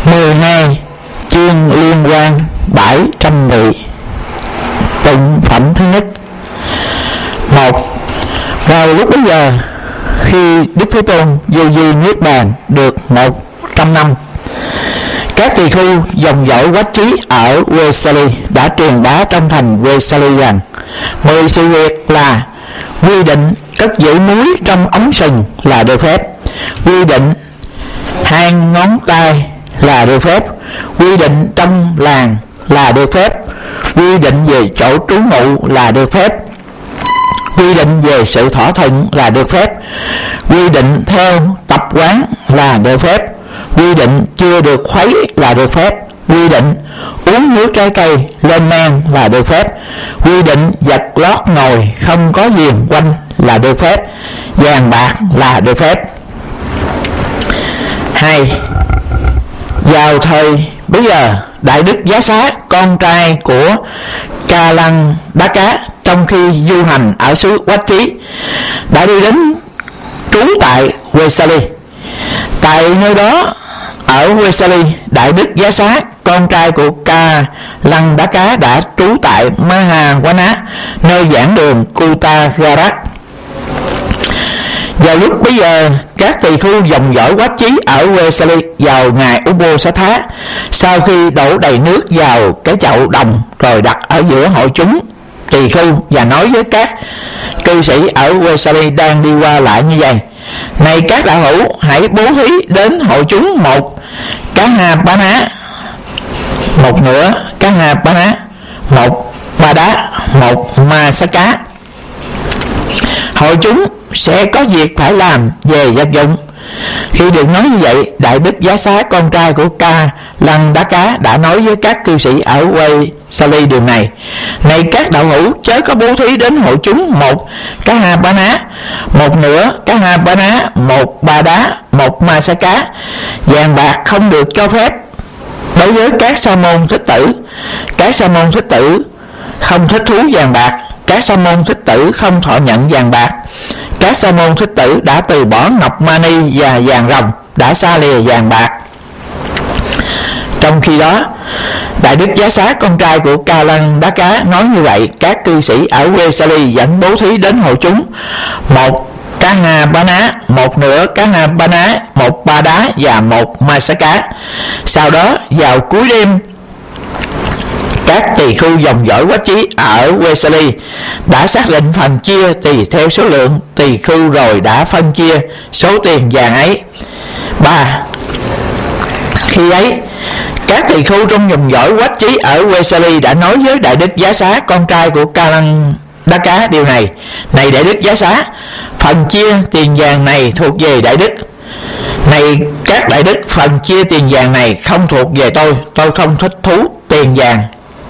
12. Chương liên quan 700 vị. Tụng phẩm thứ nhất. 1. Vào lúc bấy giờ, khi Đức Thế Tôn vô vi niết bàn được 100 năm, các tỳ khưu dòng dõi quách trí ở Vesali đã truyền bá trong thành Vesali rằng 10 sự việc là: quy định cất giữ muối trong ống sừng là được phép, quy định hang ngón tay là được phép, quy định trong làng là được phép, quy định về chỗ trú ngụ là được phép, quy định về sự thỏa thuận là được phép, quy định theo tập quán là được phép, quy định chưa được khuấy là được phép, quy định uống nước trái cây lên men là được phép, quy định vật lót ngồi không có viền quanh là được phép, vàng bạc là được phép. 2. Vào thời bấy giờ, Đại Đức Giá Xá, con trai của Ca Lăng Đá Cá, trong khi du hành ở xứ Quách Trí, đã đi đến trú tại Vesali. Tại nơi đó, ở Vesali, Đại Đức Giá Xá, con trai của Ca Lăng Đá Cá, đã trú tại Mahawana, nơi giảng đường Kutagarat. Vào lúc bấy giờ, các tỳ khưu dòng dõi quách trí ở Vesali vào ngày Uposatha, sau khi đổ đầy nước vào cái chậu đồng rồi đặt ở giữa hội chúng tỳ khưu và nói với các cư sĩ ở Vesali đang đi qua lại như vậy: này các đạo hữu, hãy bố thí đến hội chúng một cá ha bá ná, một nửa cá ha bá ná, một ba đá, một ma xá cá. Hội chúng sẽ có việc phải làm về vật dụng. Khi được nói như vậy, Đại Đức Giá Xá, con trai của Ca Lăng Đá Cá, đã nói với các cư sĩ ở Vesali điều này: này các đạo hữu, chớ có bố thí đến hội chúng một cá ha bá ná, một nửa cá ha bá ná, một ba đá, một ma xá cá. Vàng bạc không được cho phép đối với các sa môn thích tử. Các sa môn thích tử không thích thú vàng bạc. Các sa môn thích tử không thọ nhận vàng bạc. Các sa môn thích tử đã từ bỏ ngọc mani và vàng rồng, đã xa lìa vàng bạc. Trong khi đó, Đại Đức Giá Xá, con trai của Ca Lăng Đá Cá, nói như vậy, các cư sĩ ở Vesali vẫn bố thí đến hội chúng một cá ha bá ná, một nửa cá ha bá ná, một ba đá và một ma xá cá. Sau đó, vào cuối đêm, các tỳ khưu dòng dõi quách trí ở Vesali đã xác định phần chia tùy theo số lượng tỳ khưu, rồi đã phân chia số tiền vàng ấy. 3. Khi ấy, các tỳ khưu trong dòng dõi quách trí ở Vesali đã nói với Đại Đức Giá Xá, con trai của Ca Lăng Đá Cá điều này: này Đại Đức Giá Xá, phần chia tiền vàng này thuộc về Đại Đức. Này các Đại Đức, phần chia tiền vàng này không thuộc về tôi không thích thú tiền vàng.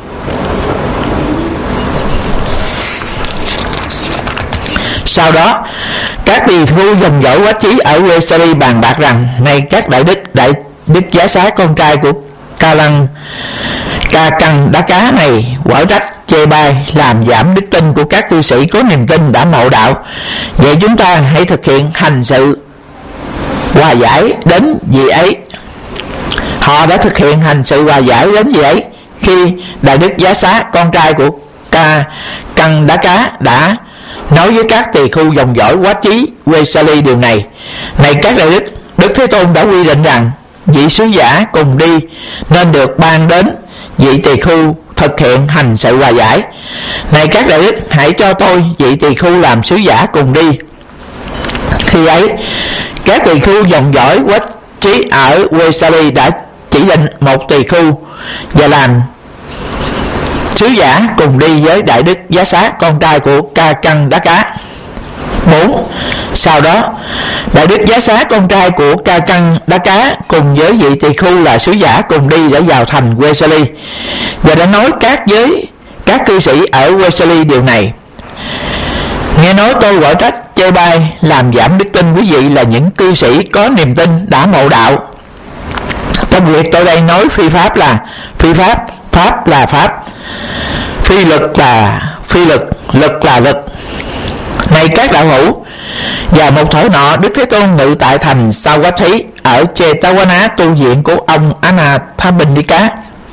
Sau đó, các tỳ khưu dòng dõi quách trí ở Vesali bàn bạc rằng: này các Đại Đức Giá Xá, con trai của Ca Lăng Đá Cá này quở trách chê bai, làm giảm đức tin của các cư sĩ có niềm tin đã ngộ đạo. Vậy chúng ta hãy thực hiện hành sự hòa giải đến vị ấy. Họ đã thực hiện hành sự hòa giải đến vị ấy khi Đại Đức Giá Xá, con trai của Ca Lăng Đá Cá, đã nói với các tỳ khưu dòng dõi quách trí Vesali điều này: này các Đại Đức, Đức Thế Tôn đã quy định rằng vị sứ giả cùng đi nên được ban đến vị tỳ khưu thực hiện hành sự hòa giải. Này các Đại Đức, hãy cho tôi vị tỳ khưu làm sứ giả cùng đi. Khi ấy, các tỳ khưu dòng dõi quách trí ở Vesali đã chỉ định một tỳ khưu và làm sứ giả cùng đi với Đại Đức Giá Xá, con trai của Ca Lăng Đá Cá. 4. Sau đó, Đại Đức Giá Xá, con trai của Ca Lăng Đá Cá, cùng với vị tỳ khưu là sứ giả cùng đi đã vào thành Vesali và đã nói với các cư sĩ ở Vesali điều này: nghe nói tôi quở trách chê bai, làm giảm đức tin quý vị là những cư sĩ có niềm tin đã ngộ đạo. Trong việc tôi đây nói phi pháp là phi pháp, pháp là pháp, phi lực là phi lực, lực là lực. Này các đạo hữu, vào một thổ nọ, Đức Thế Tôn ngự tại thành Savatthi ở Chetavana, tu viện của ông Anathapindika.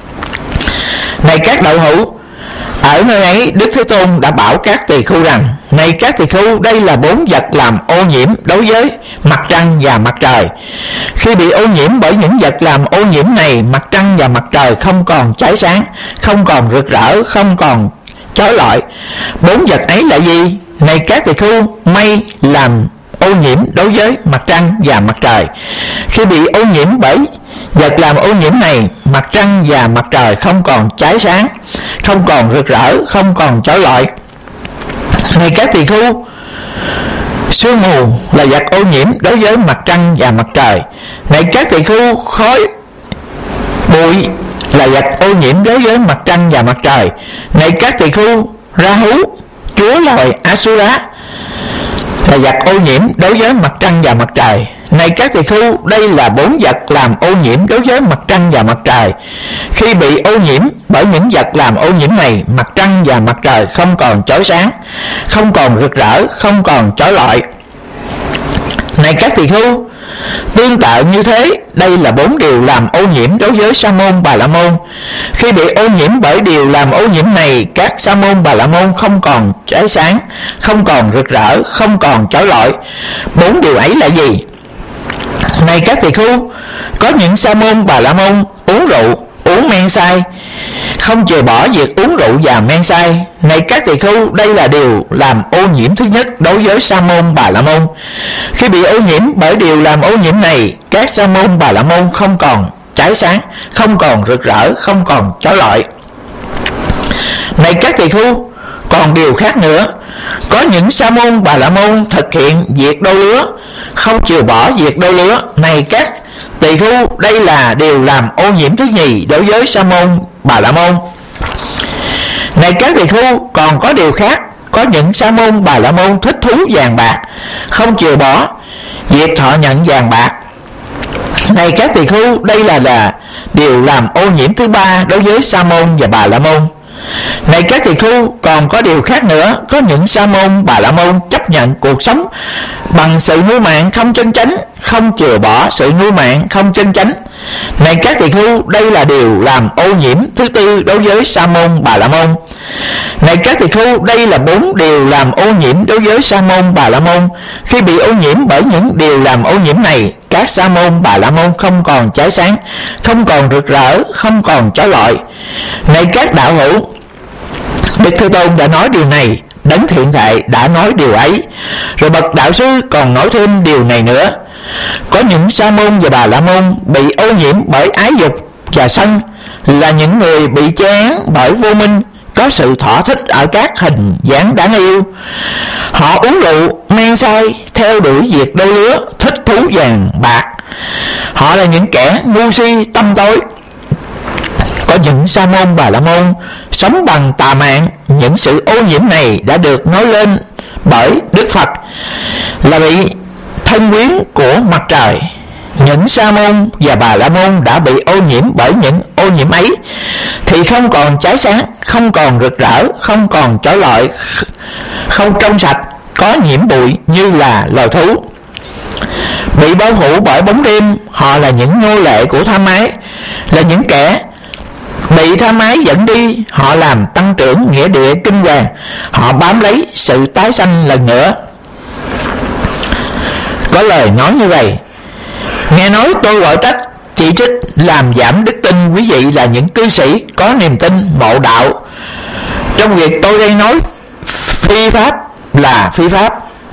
Này các đạo hữu, ở nơi ấy Đức Thế Tôn đã bảo các tỳ khưu rằng: này các tỳ khưu, đây là 4 vật làm ô nhiễm đối với mặt trăng và mặt trời. Khi bị ô nhiễm bởi những vật làm ô nhiễm này, mặt trăng và mặt trời không còn cháy sáng, không còn rực rỡ, không còn chói lọi. 4 vật ấy là gì? Này các tỳ khưu, mây làm ô nhiễm đối với mặt trăng và mặt trời. Khi bị ô nhiễm bởi vật làm ô nhiễm này, mặt trăng và mặt trời không còn cháy sáng, không còn rực rỡ, không còn chói lọi. Này các tỳ khưu, sương mù là vật ô nhiễm đối với mặt trăng và mặt trời. Này các tỳ khưu, khói bụi là vật ô nhiễm đối với mặt trăng và mặt trời. Này các tỳ khưu, Rahu, chúa loài Asura, là vật ô nhiễm đối với mặt trăng và mặt trời. Này các tỳ khưu, đây là 4 vật làm ô nhiễm đối với mặt trăng và mặt trời. Khi bị ô nhiễm bởi những vật làm ô nhiễm này, mặt trăng và mặt trời không còn chói sáng, không còn rực rỡ, không còn chói lọi. Này các tỳ khưu, tương tự như thế, đây là 4 điều làm ô nhiễm đối với Sa môn Bà La môn. Khi bị ô nhiễm bởi điều làm ô nhiễm này, các Sa môn Bà La môn không còn cháy sáng, không còn rực rỡ, không còn chói lọi. 4 điều ấy là gì? Này các tỳ khưu, có những Sa môn Bà La môn uống rượu, uống men say, không chừa bỏ việc uống rượu và men say. Này các tỳ khưu, đây là điều làm ô nhiễm thứ nhất đối với Sa môn Bà La môn. Khi bị ô nhiễm bởi điều làm ô nhiễm này, các Sa môn Bà La môn không còn cháy sáng, không còn rực rỡ, không còn chói lọi. Này các tỳ khưu, còn điều khác nữa. Có những Sa môn Bà La môn thực hiện việc đôi lứa, không chừa bỏ việc đôi lứa. Này các tỳ khưu, đây là điều làm ô nhiễm thứ nhì đối với Sa môn Bà La môn. Này các tỳ khưu, còn có điều khác. Có những Sa môn Bà La môn thích thú vàng bạc, không chừa bỏ việc thọ nhận vàng bạc. Này các tỳ khưu, đây là điều làm ô nhiễm thứ ba đối với Sa môn và Bà La môn. Này các tỳ khưu, còn có điều khác nữa. Có những Sa môn Bà La môn chấp nhận cuộc sống bằng sự nuôi mạng không chân chánh, không chừa bỏ sự nuôi mạng không chân chánh. Này các tỳ khưu, đây là điều làm ô nhiễm thứ tư đối với Sa môn Bà La môn. Này các tỳ khưu, đây là 4 điều làm ô nhiễm đối với Sa môn Bà La môn. Khi bị ô nhiễm bởi những điều làm ô nhiễm này, các Sa môn Bà La môn không còn cháy sáng, không còn rực rỡ, không còn chói lọi. Này các đạo hữu, Đức Thế Tôn đã nói điều này, Đấng Thiện Thệ đã nói điều ấy. Rồi bậc đạo sư còn nói thêm điều này nữa. Có những Sa môn và Bà La môn bị ô nhiễm bởi ái dục và sân, là những người bị che án bởi vô minh, có sự thỏa thích ở các hình dáng đáng yêu. Họ uống rượu, men say, theo đuổi việc đôi lứa, thích thú vàng bạc. Họ là những kẻ ngu si tâm tối. Có những Sa môn Bà La môn sống bằng tà mạng. Những sự ô nhiễm này đã được nói lên bởi Đức Phật là bị thân quyến của mặt trời. Những Sa môn và Bà La môn đã bị ô nhiễm bởi những ô nhiễm ấy thì không còn cháy sáng, không còn rực rỡ, không còn chói lọi, không trong sạch, có nhiễm bụi như là loài thú. Bị bao phủ bởi bóng đêm, họ là những nô lệ của tham ái, là những kẻ bị tham ái dẫn đi. Họ làm tăng trưởng nghĩa địa kinh hoàng, họ bám lấy sự tái sanh lần nữa. Có lời nói như vậy: nghe nói tôi gọi trách, chỉ trích, làm giảm đức tin quý vị là những cư sĩ có niềm tin ngộ đạo. Trong việc tôi đây nói, phi pháp là phi pháp,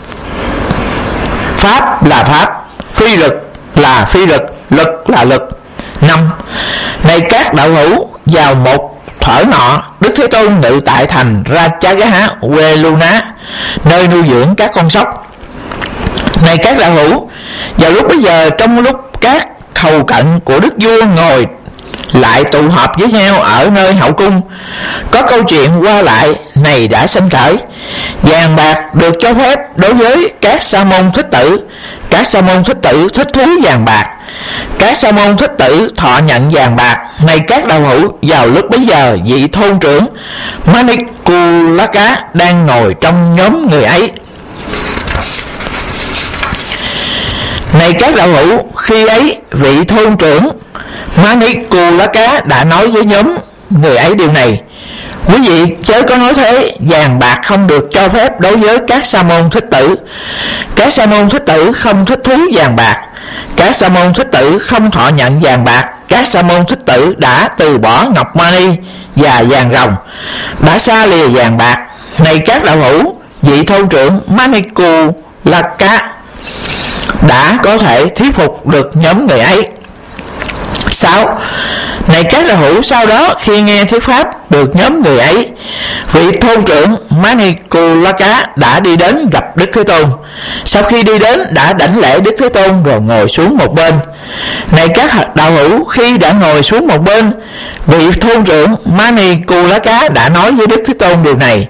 pháp là pháp, phi lực là phi lực, lực là lực. 5. Này các đạo hữu, vào một thuở nọ, Đức Thế Tôn ngự tại thành Rajagaha Weluna, nơi nuôi dưỡng các con sóc. Này các đạo hữu, vào lúc bấy giờ, trong lúc các hầu cận của đức vua ngồi lại tụ họp với nhau ở nơi hậu cung, có câu chuyện qua lại này đã sinh khởi. Vàng bạc được cho phép đối với các Sa môn thích tử. Các Sa môn thích tử thích thú vàng bạc. Các Sa môn thích tử thọ nhận vàng bạc. Này các đạo hữu, vào lúc bấy giờ, vị thôn trưởng Manikulaka đang ngồi trong nhóm người ấy. Này các đạo hữu, khi ấy vị thôn trưởng Manikulaka đã nói với nhóm người ấy điều này: quý vị chớ có nói thế, vàng bạc không được cho phép đối với các sa môn thích tử. Các sa môn thích tử không thích thú vàng bạc. Các sa môn thích tử không thọ nhận vàng bạc. Các sa môn thích tử đã từ bỏ ngọc mani và vàng ròng, đã xa lìa vàng bạc. Này các đạo hữu, vị thôn trưởng Manikulaka đã có thể thuyết phục được nhóm người ấy. 6. Này các đạo hữu, sau đó khi nghe thuyết pháp được nhóm người ấy, vị thôn trưởng Manikulaka đã đi đến gặp Đức Thế Tôn. Sau khi đi đến đã đảnh lễ Đức Thế Tôn rồi ngồi xuống một bên. Này các đạo hữu, khi đã ngồi xuống một bên, vị thôn trưởng Manikulaka đã nói với Đức Thế Tôn điều này: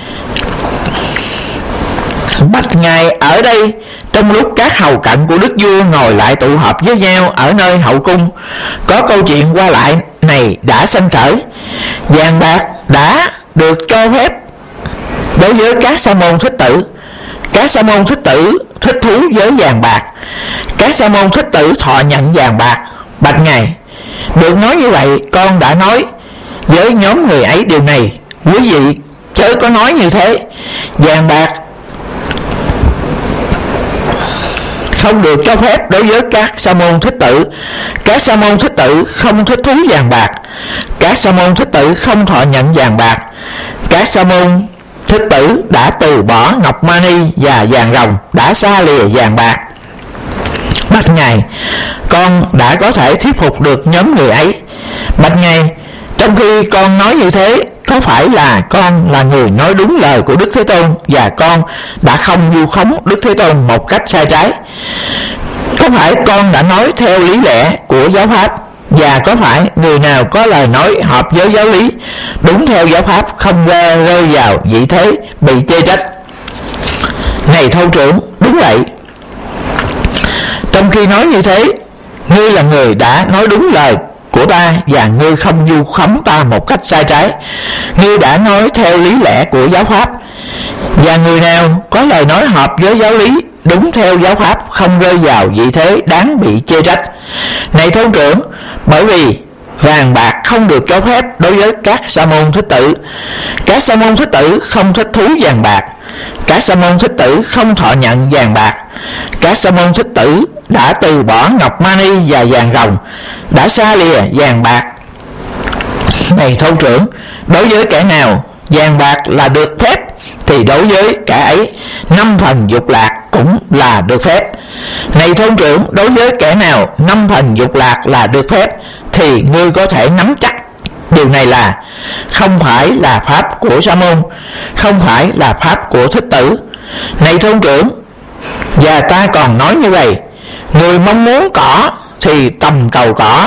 bạch ngài, ở đây trong lúc các hầu cận của đức vua ngồi lại tụ họp với nhau ở nơi hậu cung, có câu chuyện qua lại này đã sanh khởi. Vàng bạc đã được cho phép đối với các sa môn thích tử. Các sa môn thích tử thích thú với vàng bạc. Các sa môn thích tử thọ nhận vàng bạc. Bạch ngài, được nói như vậy, con đã nói với nhóm người ấy điều này: quý vị chớ có nói như thế, vàng bạc không được cho phép đối với các sa môn thích tử. Các sa môn thích tử không thích thú vàng bạc. Các sa môn thích tử không thọ nhận vàng bạc. Các sa môn thích tử đã từ bỏ ngọc mani và vàng ròng, đã xa lìa vàng bạc. Bạch ngài, con đã có thể thuyết phục được nhóm người ấy. Bạch ngài, trong khi con nói như thế, có phải là con là người nói đúng lời của Đức Thế Tôn và con đã không vu khống Đức Thế Tôn một cách sai trái? Có phải con đã nói theo lý lẽ của giáo pháp? Và có phải người nào có lời nói hợp với giáo lý, đúng theo giáo pháp, không rơi vào vị thế bị chê trách? Này thôn trưởng, đúng vậy. Trong khi nói như thế, ngươi là người đã nói đúng lời của ta và ngươi không vu khống ta một cách sai trái. Ngươi đã nói theo lý lẽ của giáo pháp. Và người nào có lời nói hợp với giáo lý, đúng theo giáo pháp, không rơi vào vị thế đáng bị chê trách. Này thôn trưởng, bởi vì vàng bạc không được cho phép đối với các sa môn thích tử. Các sa môn thích tử không thích thú vàng bạc. Các sa môn thích tử không thọ nhận vàng bạc. Các sa môn thích tử đã từ bỏ ngọc mani và vàng ròng, đã xa lìa vàng bạc. Này thôn trưởng, đối với kẻ nào vàng bạc là được phép, thì đối với kẻ ấy 5 phần dục lạc cũng là được phép. Này thôn trưởng, đối với kẻ nào 5 phần dục lạc là được phép, thì ngươi có thể nắm chắc điều này là không phải là pháp của sa môn, không phải là pháp của thích tử. Này thôn trưởng, và ta còn nói như vậy: người mong muốn cỏ thì tầm cầu cỏ,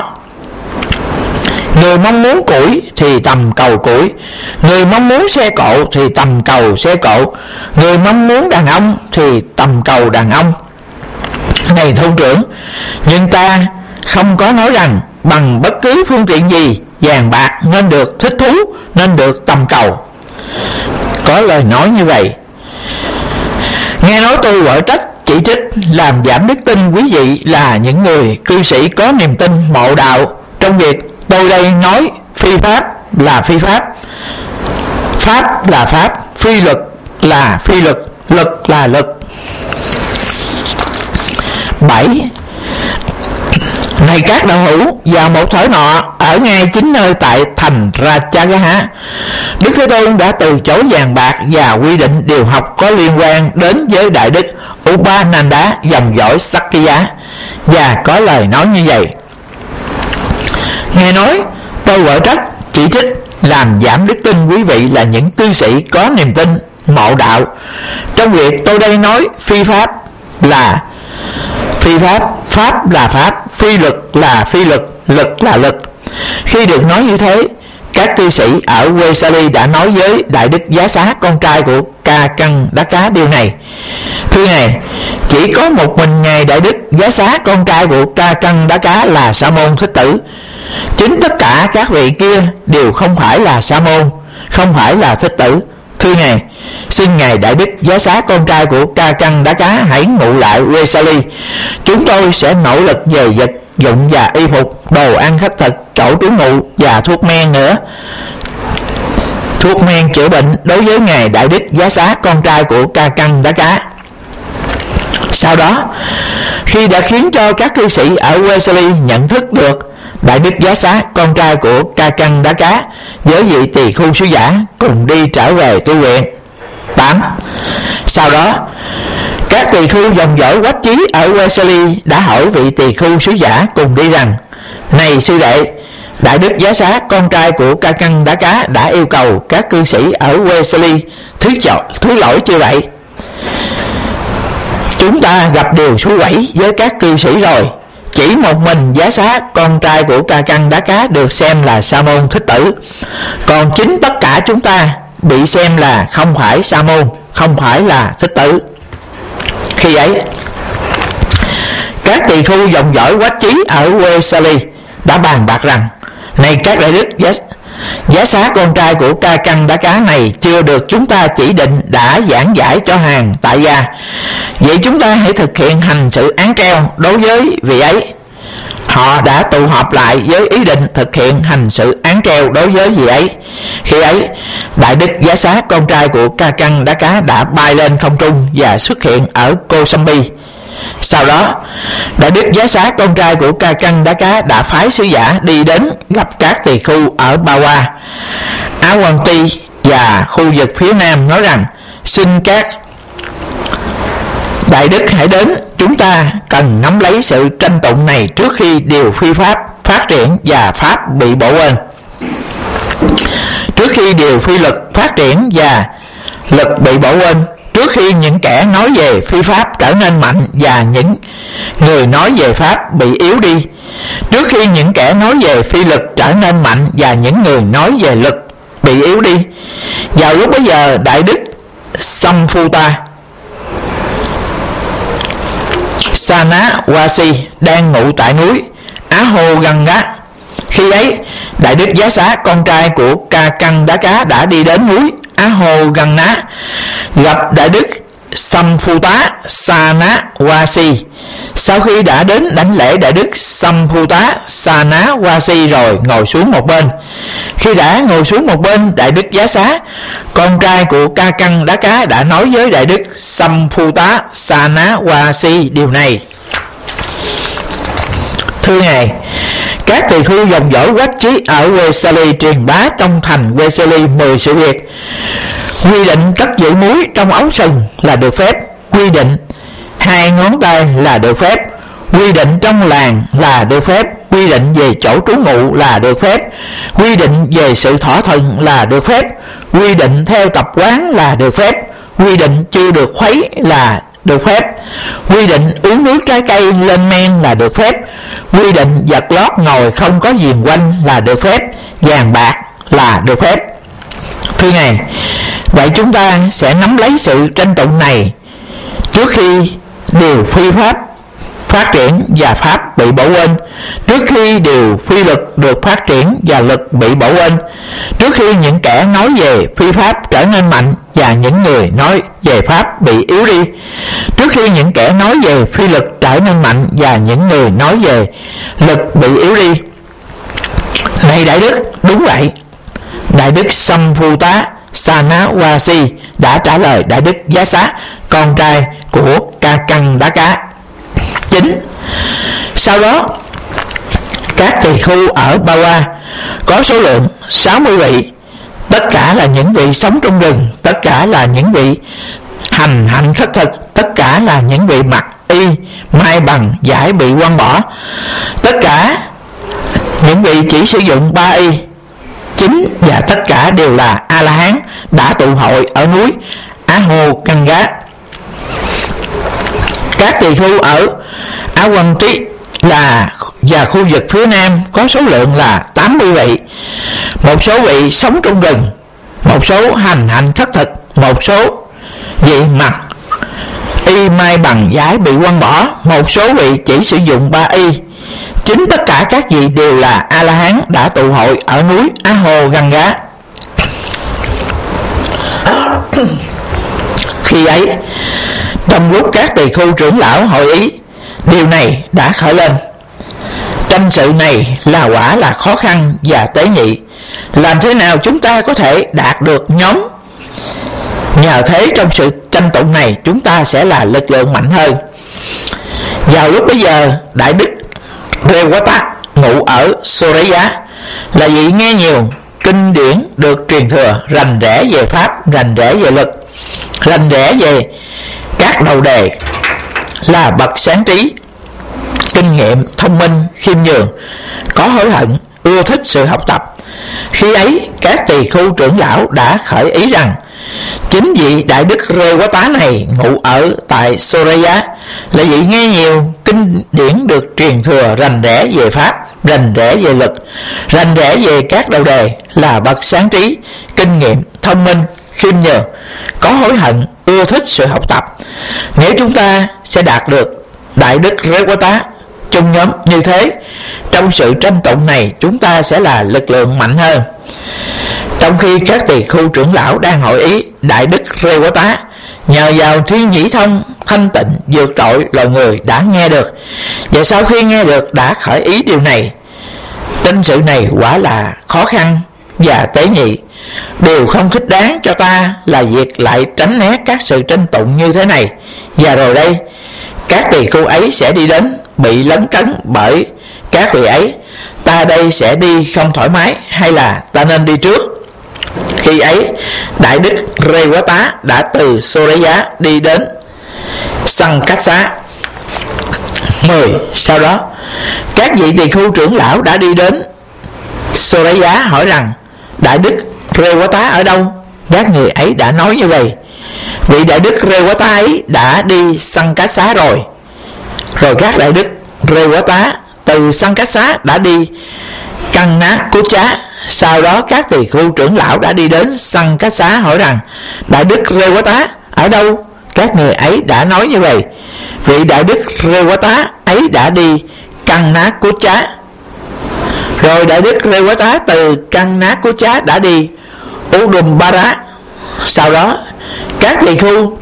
người mong muốn củi thì tầm cầu củi, người mong muốn xe cộ thì tầm cầu xe cộ, người mong muốn đàn ông thì tầm cầu đàn ông. Này thôn trưởng, nhưng ta không có nói rằng bằng bất cứ phương tiện gì vàng bạc nên được thích thú, nên được tầm cầu. Có lời nói như vậy. Nghe nói tôi quở trách, chỉ trích, làm giảm đức tin quý vị là những người cư sĩ có niềm tin mộ đạo trong việc tôi đây nói phi pháp là phi pháp, pháp là pháp, phi luật là phi luật, luật là luật. 7. Này các đạo hữu, vào một thời nọ, ở ngay chính nơi tại thành Rajagaha, Đức Thế Tôn đã từ chối vàng bạc và quy định điều học có liên quan đến với Đại Đức Upananda dòng dõi Sakya, và có lời nói như vậy: nghe nói tôi quở trách, chỉ trích, làm giảm đức tin quý vị là những cư sĩ có niềm tin mộ đạo trong việc tôi đây nói phi pháp là phi pháp, pháp là pháp, phi luật là phi luật, luật là luật. Khi được nói như thế, các cư sĩ ở Vesali đã nói với Đại Đức Giá Xá, con trai của Ca Căng Đá Cá, điều này: thưa ngài, chỉ có một mình ngài Đại Đức Giá Xá, con trai của Ca Căng Đá Cá là sa môn thích tử. Chính tất cả các vị kia đều không phải là sa môn, không phải là thích tử. Thưa Ngài, xin Ngài Đại Đức Giá Xá con trai của Ca Căn Đá Cá hãy ngụ lại Wesley. Chúng tôi sẽ nỗ lực về vật dụng và y phục, đồ ăn khất thực, chỗ trú ngụ và thuốc men nữa. Thuốc men chữa bệnh đối với Ngài Đại Đức Giá Xá con trai của Ca Căn Đá Cá. Sau đó, khi đã khiến cho các cư sĩ ở Wesley nhận thức được Đại Đức Giá Xá con trai của Ca Căn Đá Cá với vị tỳ khưu sứ giả cùng đi trở về tu viện. 8. Sau đó, các tỳ khưu dòng dõi Quách Chí ở Wesley đã hỏi vị tỳ khưu sứ giả cùng đi rằng: này sư đệ, Đại Đức Giá Xá con trai của Ca Căn Đá Cá đã yêu cầu các cư sĩ ở Wesley thứ lỗi chưa vậy? Chúng ta gặp điều xui quẩy với các cư sĩ rồi. Chỉ một mình Giá Xá con trai của Ca Căn Đá Cá được xem là Sa môn Thích Tử, còn chính tất cả chúng ta bị xem là không phải Sa môn, không phải là Thích Tử. Khi ấy, các tỳ khưu dòng dõi Quách Chí ở Wesley đã bàn bạc rằng: này các đại đức, Giá Xá con trai của Ca Căn Đá Cá này chưa được chúng ta chỉ định đã giảng giải cho hàng tại gia. Vậy chúng ta hãy thực hiện hành sự án treo đối với vị ấy. Họ đã tụ họp lại với ý định thực hiện hành sự án treo đối với vị ấy. Khi ấy, Đại Đức Giá Xá con trai của Ca Căn Đá Cá đã bay lên không trung và xuất hiện ở Kosambi. Sau đó, Đại Đức Giá Xá con trai của Ca Căn Đá Cá đã phái sứ giả đi đến gặp các tỳ khưu ở Bawa, Awanti và khu vực phía nam, nói rằng: xin các đại đức hãy đến, chúng ta cần nắm lấy sự tranh tụng này trước khi điều phi pháp phát triển và pháp bị bỏ quên. Trước khi điều phi luật phát triển và luật bị bỏ quên, trước khi những kẻ nói về phi pháp trở nên mạnh và những người nói về pháp bị yếu đi, trước khi những kẻ nói về phi luật trở nên mạnh và những người nói về luật bị yếu đi. Vào lúc bấy giờ, Đại Đức Samphuta Sanawasi đang ngụ tại núi Ahoganga. Khi ấy, Đại Đức Giá Xá con trai của Ca Căn Đá Cá đã đi đến núi Ahoganga gặp Đại Đức Samphuta Sanawasi. Sau khi đã đến đảnh lễ Đại Đức Samphuta Sanawasi rồi ngồi xuống một bên. Khi đã ngồi xuống một bên, Đại Đức Giá Xá con trai của Ca Căn Đá Cá đã nói với Đại Đức Samphuta Sanawasi điều này: thưa Ngài, các tỳ khưu dòng dõi Quách Chí ở Wesley truyền bá trong thành Wesley 10 sự việc. Quy định cất giữ muối trong ống sừng là được phép, quy định 2 ngón tay là được phép, quy định trong làng là được phép, quy định về chỗ trú ngụ là được phép, quy định về sự thỏa thuận là được phép, quy định theo tập quán là được phép, quy định chưa được khuấy là được phép, quy định uống nước trái cây lên men là được phép, quy định vật lót ngồi không có viền quanh là được phép, vàng bạc là được phép. Thưa Ngài, vậy chúng ta sẽ nắm lấy sự tranh tụng này trước khi điều phi pháp phát triển và pháp bị bỏ quên, trước khi điều phi luật được phát triển và luật bị bỏ quên, trước khi những kẻ nói về phi pháp trở nên mạnh và những người nói về pháp bị yếu đi, trước khi những kẻ nói về phi luật trở nên mạnh và những người nói về luật bị yếu đi. Này Đại Đức, đúng vậy. Đại Đức Samphuta Sanawasi đã trả lời Đại Đức Giá Xá con trai của Ca Căn Đá Cá. 9. Sau đó, các tỳ khưu ở Bawa có số lượng 60 vị, tất cả là những vị sống trong rừng, tất cả là những vị hành hạnh khất thực, tất cả là những vị mặc y mai bằng vải bị quăng bỏ, tất cả những vị chỉ sử dụng 3 y chính, và tất cả đều là A-la-hán đã tụ hội ở núi Ahoganga. Các tỳ khưu ở Awanti và khu vực phía nam có số lượng là 80 vị, một số vị sống trong rừng, một số hành hạnh khất thực, một số vị mặc y mai bằng vải bị quăng bỏ, một số vị chỉ sử dụng 3 y chính, tất cả các vị đều là A-la-hán đã tụ hội ở núi Ahoganga. Khi ấy, trong lúc các tỳ khưu trưởng lão hội ý, điều này đã khởi lên. Tranh sự này là quả là khó khăn và tế nhị. Làm thế nào chúng ta có thể đạt được nhóm? Nhờ thế trong sự tranh tụng này, chúng ta sẽ là lực lượng mạnh hơn. Vào lúc bấy giờ, Đại Đức Rewata ngụ ở Soraya là vị nghe nhiều kinh điển được truyền thừa, rành rẽ về pháp, rành rẽ về luật, rành rẽ về các đầu đề, là bậc sáng trí, kinh nghiệm, thông minh, khiêm nhường, có hối hận, ưa thích sự học tập. Khi ấy, các tỳ khưu trưởng lão đã khởi ý rằng chính vị Đại Đức Rewata này ngụ ở tại Soraya là vị nghe nhiều kinh điển được truyền thừa, rành rẽ về pháp, rành rẽ về luật, rành rẽ về các đầu đề, là bậc sáng trí, kinh nghiệm, thông minh, khiêm nhường, có hối hận, ưa thích sự học tập. Nếu chúng ta sẽ đạt được Đại Đức Rewata trong nhóm như thế, trong sự tranh tụng này chúng ta sẽ là lực lượng mạnh hơn. Trong khi các tỳ khưu trưởng lão đang hội ý, Đại Đức Rewata nhờ vào thiên nhĩ thông thanh tịnh vượt trội loài người đã nghe được, và sau khi nghe được đã khởi ý điều này. Tin sự này quả là khó khăn và tế nhị. Điều không thích đáng cho ta là việc lại tránh né các sự tranh tụng như thế này. Và rồi đây, các tỳ khưu ấy sẽ đi đến bị lấn cấn bởi các vị ấy. Ta đây sẽ đi không thoải mái, hay là ta nên đi trước? Khi ấy, Đại Đức Rewata đã từ Soraya đi đến Sankasa. 10. Sau đó, các vị tỳ khưu trưởng lão đã đi đến Soraya hỏi rằng Đại Đức Rewata ở đâu? Các người ấy đã nói như vậy: vị Đại Đức Rewata ấy đã đi Sankasa rồi. Rồi các Đại Đức Rewata từ Sankasa đã đi Kannakucha. Sau đó các tỳ khưu trưởng lão đã đi đến Sankasa hỏi rằng Đại Đức Rewata ở đâu? Các người ấy đã nói như vậy: vị Đại Đức Rewata ấy đã đi Kannakucha. Rồi Đại Đức Rewata từ Kannakucha đã đi Udumbara. Sau đó các tỳ khưu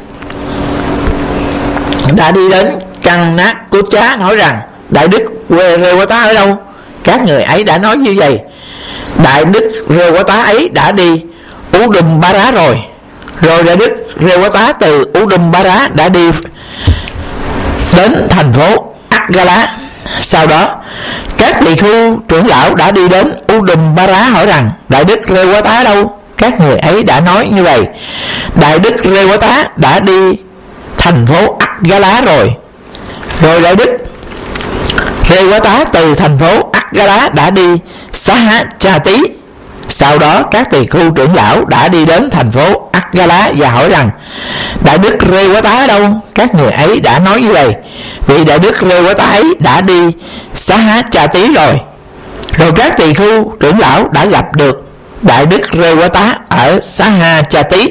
đã đi đến Kannakucha nói rằng Đại Đức Rewata ở đâu? Các người ấy đã nói như vậy: Đại Đức Rewata ấy đã đi Udumbara rồi. Rồi Đại Đức Rewata từ Udumbara đã đi đến thành phố Agala. Sau đó các tỳ khưu trưởng lão đã đi đến Udumbara hỏi rằng Đại Đức Rewata ở đâu? Các người ấy đã nói như vậy: Đại Đức Rewata đã đi thành phố Agala rồi. Rồi Đại Đức Rewata từ thành phố Agala đã đi Sahachati. Sau đó các tỳ khưu trưởng lão đã đi đến thành phố Agala và hỏi rằng Đại Đức Rewata ở đâu? Các người ấy đã nói như vậy: vị Đại Đức Rewata ấy đã đi Sahachati rồi. Rồi các tỳ khưu trưởng lão đã gặp được Đại Đức Rewata ở Sahachati.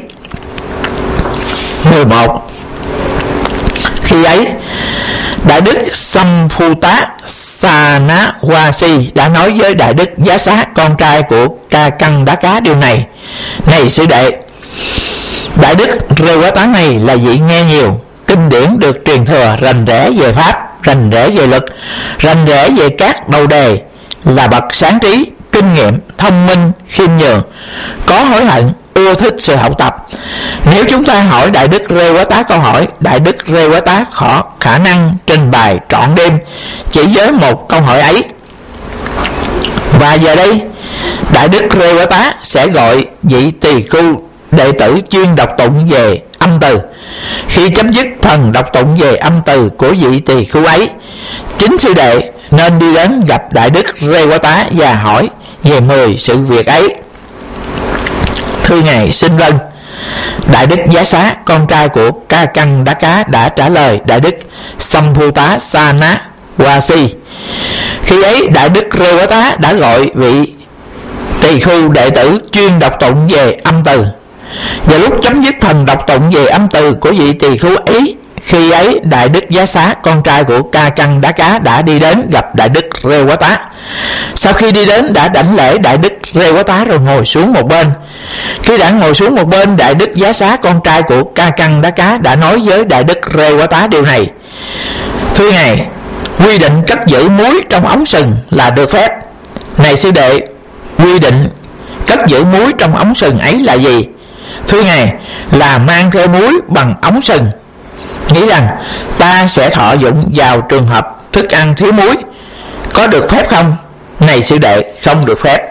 11. Khi ấy, Đại Đức Samphuta Sanawasi đã nói với Đại Đức Giá Xá, con trai của Ca Căng Đá Cá, điều này: này sư đệ, Đại Đức Rewata này là vị nghe nhiều kinh điển được truyền thừa, rành rẽ về pháp, rành rẽ về luật, rành rẽ về các đầu đề, là bậc sáng trí, kinh nghiệm, thông minh, khiêm nhường, có hối hận, ưa thích sự học tập. Nếu chúng ta hỏi Đại Đức Rewata câu hỏi, Đại Đức Rewata khả năng trình bày trọn đêm chỉ với một câu hỏi ấy. Và giờ đây Đại Đức Rewata sẽ gọi vị tỳ khưu đệ tử chuyên đọc tụng về âm từ. Khi chấm dứt phần đọc tụng về âm từ của vị tỳ khưu ấy, chính sư đệ nên đi đến gặp Đại Đức Rewata và hỏi về 10 sự việc ấy. Thưa ngài, xin vâng. Đại Đức Giá Xá, con trai của Ca Căng Đá Cá, đã trả lời Đại Đức Samphuta Sanawasi. Khi ấy Đại Đức Rewata đã gọi vị tỳ khưu đệ tử chuyên đọc tụng về âm từ. Và lúc chấm dứt phần đọc tụng về âm từ của vị tỳ khưu ấy, khi ấy Đại Đức Giá Xá, con trai của Ca Căn Đá Cá, đã đi đến gặp Đại Đức Rê Quá Tá. Sau khi đi đến đã đảnh lễ Đại Đức Rê Quá Tá rồi ngồi xuống một bên. Khi đã ngồi xuống một bên, Đại Đức Giá Xá, con trai của Ca Căn Đá Cá, đã nói với Đại Đức Rê Quá Tá điều này: thưa ngài, quy định cất giữ muối trong ống sừng là được phép. Này sư đệ, quy định cất giữ muối trong ống sừng ấy là gì? Thưa ngài, là mang theo muối bằng ống sừng, nghĩ rằng ta sẽ thọ dụng vào trường hợp thức ăn thiếu muối, có được phép không? Này sư đệ, không được phép.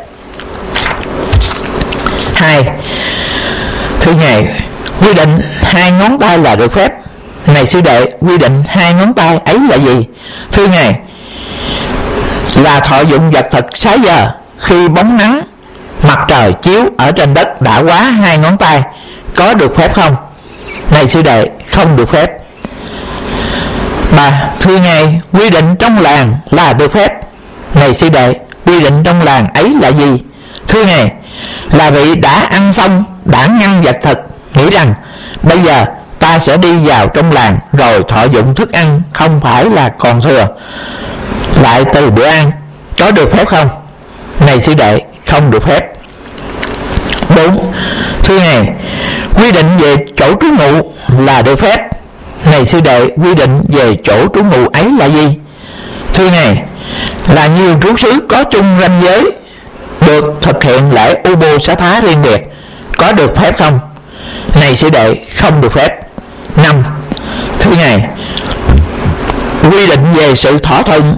2. Thưa ngài, quy định 2 ngón tay là được phép. Này sư đệ, quy định 2 ngón tay ấy là gì? Thưa ngài, là thọ dụng vật thực 6 giờ, khi bóng nắng mặt trời chiếu ở trên đất đã quá 2 ngón tay, có được phép không? Này sư đệ, không được phép. 3. Thưa ngài, quy định trong làng là được phép. Này sư đệ, quy định trong làng ấy là gì? Thưa ngài, là vị đã ăn xong, đã ngăn vật thực, nghĩ rằng bây giờ ta sẽ đi vào trong làng rồi thọ dụng thức ăn không phải là còn thừa lại từ bữa ăn, có được phép không? Này sư đệ, không được phép. 4. Thưa ngài, quy định về chỗ trú ngụ là được phép. Này sư đệ, quy định về chỗ trú ngụ ấy là gì? Thưa ngài, là nhiều trú xứ có chung ranh giới, được thực hiện lễ u bô xá thá riêng biệt, có được phép không? Này sư đệ, không được phép. 5. Thưa ngài, quy định về sự thỏa thuận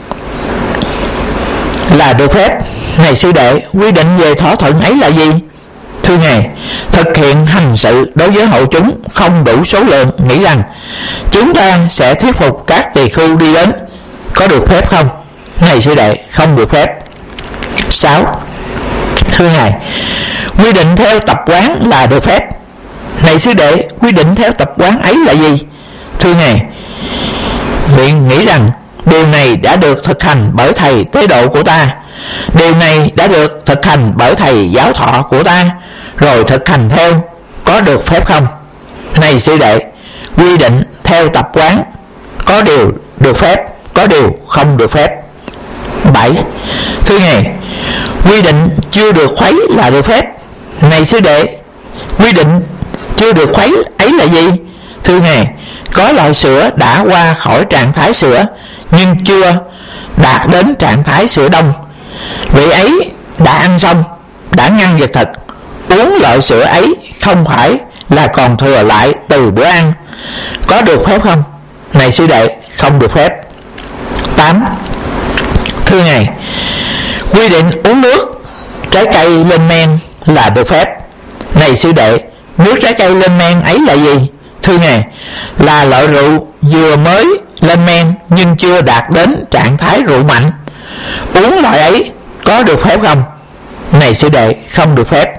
là được phép. Này sư đệ, quy định về thỏa thuận ấy là gì? Thưa ngài, thực hiện hành sự đối với hội chúng không đủ số lượng, nghĩ rằng chúng ta sẽ thuyết phục các tỳ khưu đi đến, có được phép không? Này sư đệ, không được phép. 6. Thưa ngài, quy định theo tập quán là được phép. Này sư đệ, quy định theo tập quán ấy là gì? Thưa ngài, nguyện nghĩ rằng điều này đã được thực hành bởi thầy tế độ của ta, điều này đã được thực hành bởi thầy giáo thọ của ta, rồi thực hành theo, có được phép không? Này sư đệ, quy định theo tập quán, có điều được phép, có điều không được phép. 7. Thưa ngài, quy định chưa được khuấy là được phép. Này sư đệ, quy định chưa được khuấy ấy là gì? Thưa ngài, có loại sữa đã qua khỏi trạng thái sữa nhưng chưa đạt đến trạng thái sữa đông, vị ấy đã ăn xong, đã ngăn vật thực, uống loại sữa ấy không phải là còn thừa lại từ bữa ăn, có được phép không? Này sư đệ, không được phép. 8. Thưa ngài, quy định uống nước trái cây lên men là được phép. Này sư đệ, nước trái cây lên men ấy là gì? Thưa ngài, là loại rượu vừa mới lên men nhưng chưa đạt đến trạng thái rượu mạnh, uống loại ấy có được phép không? Này sư đệ, không được phép.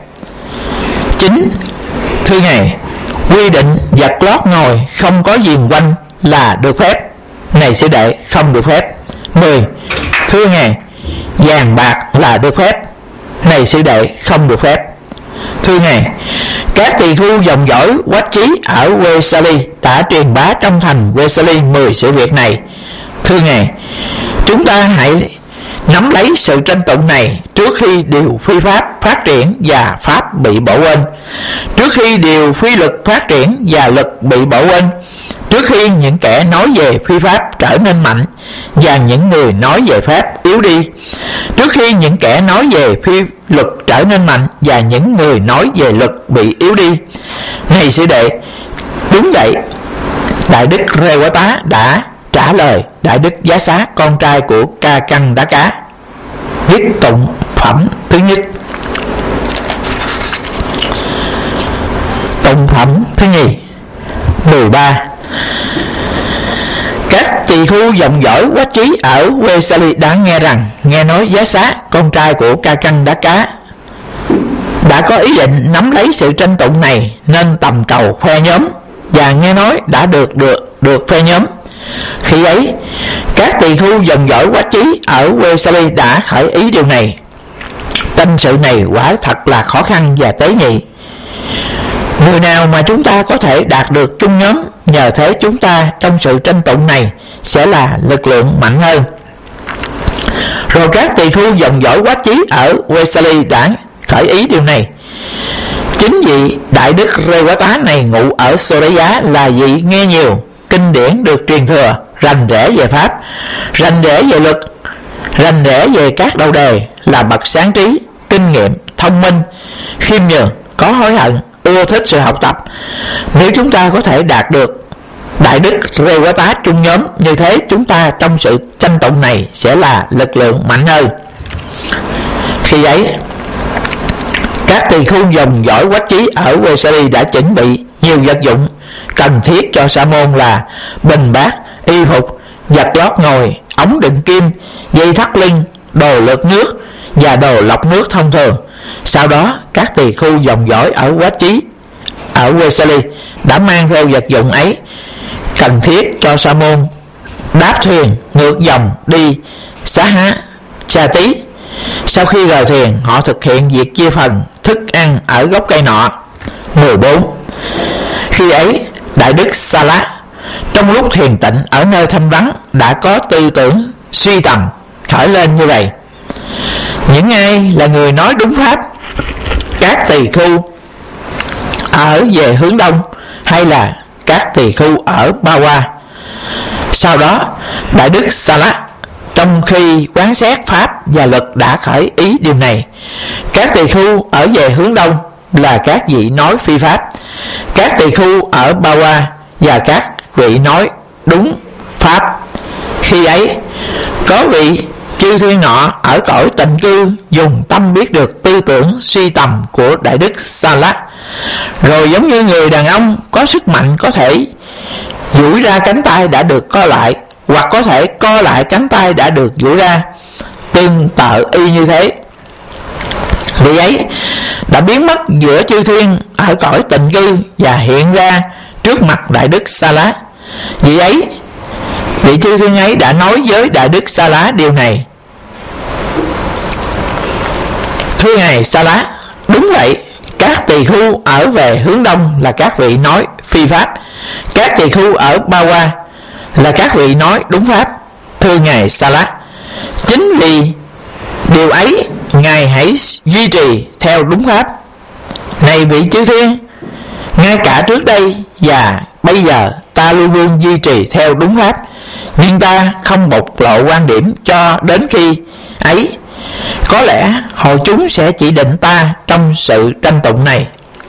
9. Thưa ngài, quy định vật lót ngồi không có viền quanh là được phép. Này sư đệ, không được phép. 10. Thưa ngài, vàng bạc là được phép. Này sư đệ, không được phép. Thưa ngài, các tỳ khưu dòng dõi Quách Chí ở Vesali đã truyền bá trong thành Vesali 10 sự việc này. Thưa ngài, chúng ta hãy nắm lấy sự tranh tụng này trước khi điều phi pháp phát triển và pháp bị bỏ quên, trước khi điều phi luật phát triển và luật bị bỏ quên, trước khi những kẻ nói về phi pháp trở nên mạnh và những người nói về pháp yếu đi, trước khi những kẻ nói về phi luật trở nên mạnh và những người nói về luật bị yếu đi. Này sư đệ, đúng vậy. Đại Đức Rê Quá Tá đã trả lời Đại Đức Giá Xá, con trai của Ca Căn Đá Cá. Viết tụng phẩm thứ nhất. Tụng phẩm thứ nhì. 13. Các tỳ khưu dòng dõi Quách Chí ở Vesali đã nghe rằng, nghe nói Giá Xá, con trai của Ca Căn Đá Cá, đã có ý định nắm lấy sự tranh tụng này nên tầm cầu phe nhóm, và nghe nói đã được phe nhóm. Khi ấy, các tỳ khưu dòng dõi Quách Chí ở Vesali đã khởi ý điều này. Tâm sự này quả thật là khó khăn và tế nhị. Người nào mà chúng ta có thể đạt được chung nhóm, nhờ thế chúng ta trong sự tranh tụng này sẽ là lực lượng mạnh hơn. Rồi các tỳ khưu dòng dõi quá chí ở Wesley đã khởi ý điều này. Chính vị đại đức Rewata này ngụ ở Soraya là vị nghe nhiều kinh điển được truyền thừa, rành rẽ về pháp, rành rẽ về luật, rành rẽ về các đầu đề, là bậc sáng trí, kinh nghiệm, thông minh, khiêm nhường, có hối hận, ưa thích sự học tập. Nếu chúng ta có thể đạt được đại đức Rewata chung nhóm, như thế chúng ta trong sự tranh tụng này sẽ là lực lượng mạnh hơn. Khi ấy, các tỳ khưu dòng dõi quách chí ở Wesley đã chuẩn bị nhiều vật dụng cần thiết cho sa môn là bình bát, y phục, vật lót ngồi, ống đựng kim, dây thắt lưng, đồ lượt nước và đồ lọc nước thông thường. Sau đó các tỳ khưu dòng dõi ở quách chí ở Wesley đã mang theo vật dụng ấy cần thiết cho sa môn đáp thuyền ngược dòng đi Xá Há Cha Tí. Sau khi rời thuyền, họ thực hiện việc chia phần thức ăn ở gốc cây nọ. 14. Khi ấy, đại đức Sa-lá trong lúc thiền tịnh ở nơi thanh vắng đã có tư tưởng suy tầm khởi lên như vậy: những ai là người nói đúng pháp, các tỳ khưu ở về hướng đông hay là các tỳ khưu ở Ba Hoa? Sau đó, đại đức Sa-lá trong khi quán xét pháp và luật đã khởi ý điều này: các tỳ khưu ở về hướng đông là các vị nói phi pháp, các tỳ khưu ở Ba Hoa và các vị nói đúng pháp. Khi ấy, có vị chư thiên nọ ở cõi tịnh cư dùng tâm biết được tư tưởng suy tầm của đại đức Sa-lá, rồi giống như người đàn ông có sức mạnh có thể duỗi ra cánh tay đã được co lại, hoặc có thể co lại cánh tay đã được duỗi ra, tương tự y như thế. Vị ấy đã biến mất giữa chư thiên ở cõi tịnh cư và hiện ra trước mặt đại đức Sa-lá. Vị chư thiên ấy đã nói với đại đức Sa-lá điều này: thưa ngài Sa-lá, đúng vậy, các tỳ khưu ở về hướng đông là các vị nói phi pháp, các tỳ khưu ở Ba Hoa là các vị nói đúng pháp. Thưa ngài Sa-lá, chính vì điều ấy ngài hãy duy trì theo đúng pháp. Này vị chư thiên, ngay cả trước đây và bây giờ ta luôn luôn duy trì theo đúng pháp, nhưng ta không bộc lộ quan điểm cho đến khi ấy. Có lẽ hội chúng sẽ chỉ định ta trong sự tranh tụng này.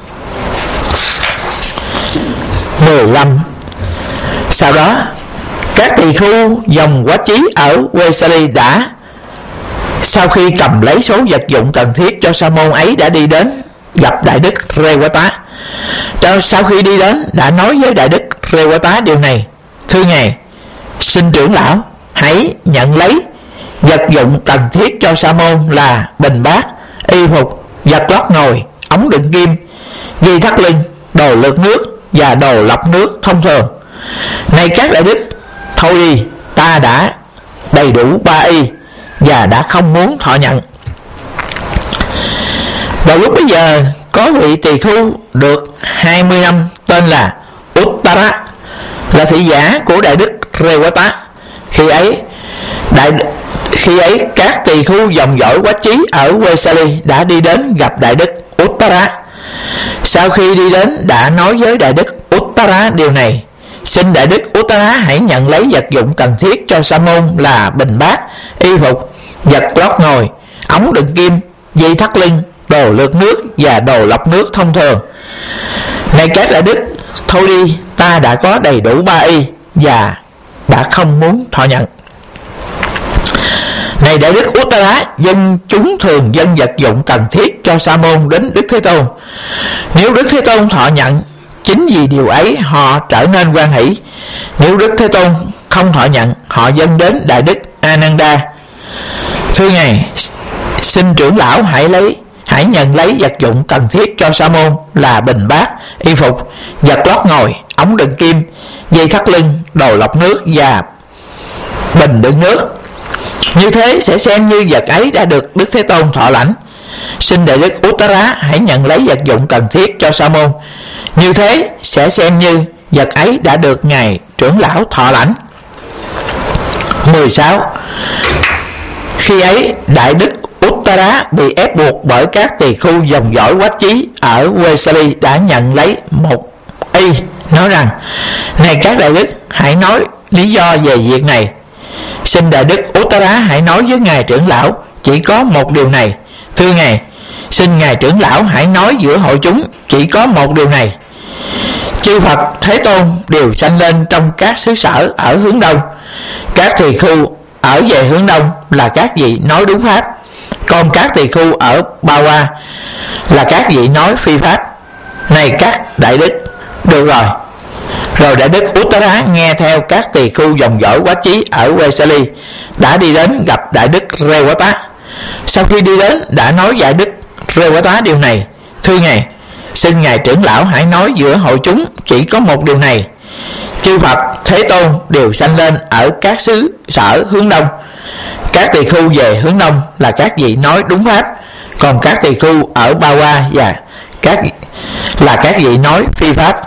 15. Sau đó, các tỳ khưu dòng quá chí ở Wesley đã, sau khi cầm lấy số vật dụng cần thiết cho sa môn ấy, đã đi đến gặp đại đức Rewata. Sau khi đi đến, đã nói với đại đức Rewata điều này: thưa ngài, xin trưởng lão hãy nhận lấy vật dụng cần thiết cho sa môn là bình bát, y phục, vật lót ngồi, ống đựng kim, dây thắt lưng, đồ lượt nước và đồ lọc nước thông thường. Này các đại đức, thôi đi, ta đã đầy đủ 3 y và đã không muốn thọ nhận. Vào lúc bấy giờ, có vị tỳ khưu được 20 năm tên là Uttara, là thị giả của đại đức Rewata. Khi ấy các tỳ khưu dòng dõi quách chí ở Wesley đã đi đến gặp đại đức Uttara. Sau khi đi đến, đã nói với đại đức Uttara điều này: xin đại đức Uttara hãy nhận lấy vật dụng cần thiết cho sa môn là bình bát, y phục, vật lót ngồi, ống đựng kim, dây thắt lưng, đồ lượt nước và đồ lọc nước thông thường. Này các đại đức, thôi đi, ta đã có đầy đủ 3 y và đã không muốn thọ nhận. Này đại đức Uttara, dân chúng thường dâng vật dụng cần thiết cho sa môn đến Đức Thế Tôn. Nếu Đức Thế Tôn thọ nhận, chính vì điều ấy họ trở nên hoan hỷ. Nếu Đức Thế Tôn không thọ nhận, họ dâng đến đại đức Ananda. Thưa ngài, xin trưởng lão hãy nhận lấy vật dụng cần thiết cho sa môn là bình bát, y phục, vật lót ngồi, ống đựng kim, dây thắt lưng, đồ lọc nước và bình đựng nước. Như thế sẽ xem như vật ấy đã được Đức Thế Tôn thọ lãnh. Xin đại đức Uttara hãy nhận lấy vật dụng cần thiết cho sa môn. Như thế sẽ xem như vật ấy đã được ngài trưởng lão thọ lãnh. 16. Khi ấy Đại Đức Uttara bị ép buộc bởi các tỳ khưu dòng dõi quách chí ở Vesali đã nhận lấy một y, nói rằng: này các đại đức, hãy nói lý do về việc này. Xin Đại Đức Uttara hãy nói với ngài trưởng lão chỉ có một điều này. Thưa ngài, xin ngài trưởng lão hãy nói giữa hội chúng chỉ có một điều này. Chư Phật Thế Tôn đều sanh lên trong các xứ sở ở hướng đông. Các tỳ khưu ở về hướng đông là các vị nói đúng pháp, còn các tỳ khưu ở Bawa là các vị nói phi pháp. Này các đại đức, được rồi. Rồi Đại Đức Uttara nghe theo các tỳ khưu dòng dõi quách chí ở Vesali đã đi đến gặp Đại Đức Rewata. Sau khi đi đến đã nói Đại Đức Rewata điều này. Thưa ngài, xin ngài trưởng lão hãy nói giữa hội chúng chỉ có một điều này. Chư Phật Thế Tôn đều sanh lên ở các xứ sở hướng đông. Các tỳ khưu về hướng đông là các vị nói đúng pháp, còn các tỳ khưu ở Bawa là các vị nói phi pháp.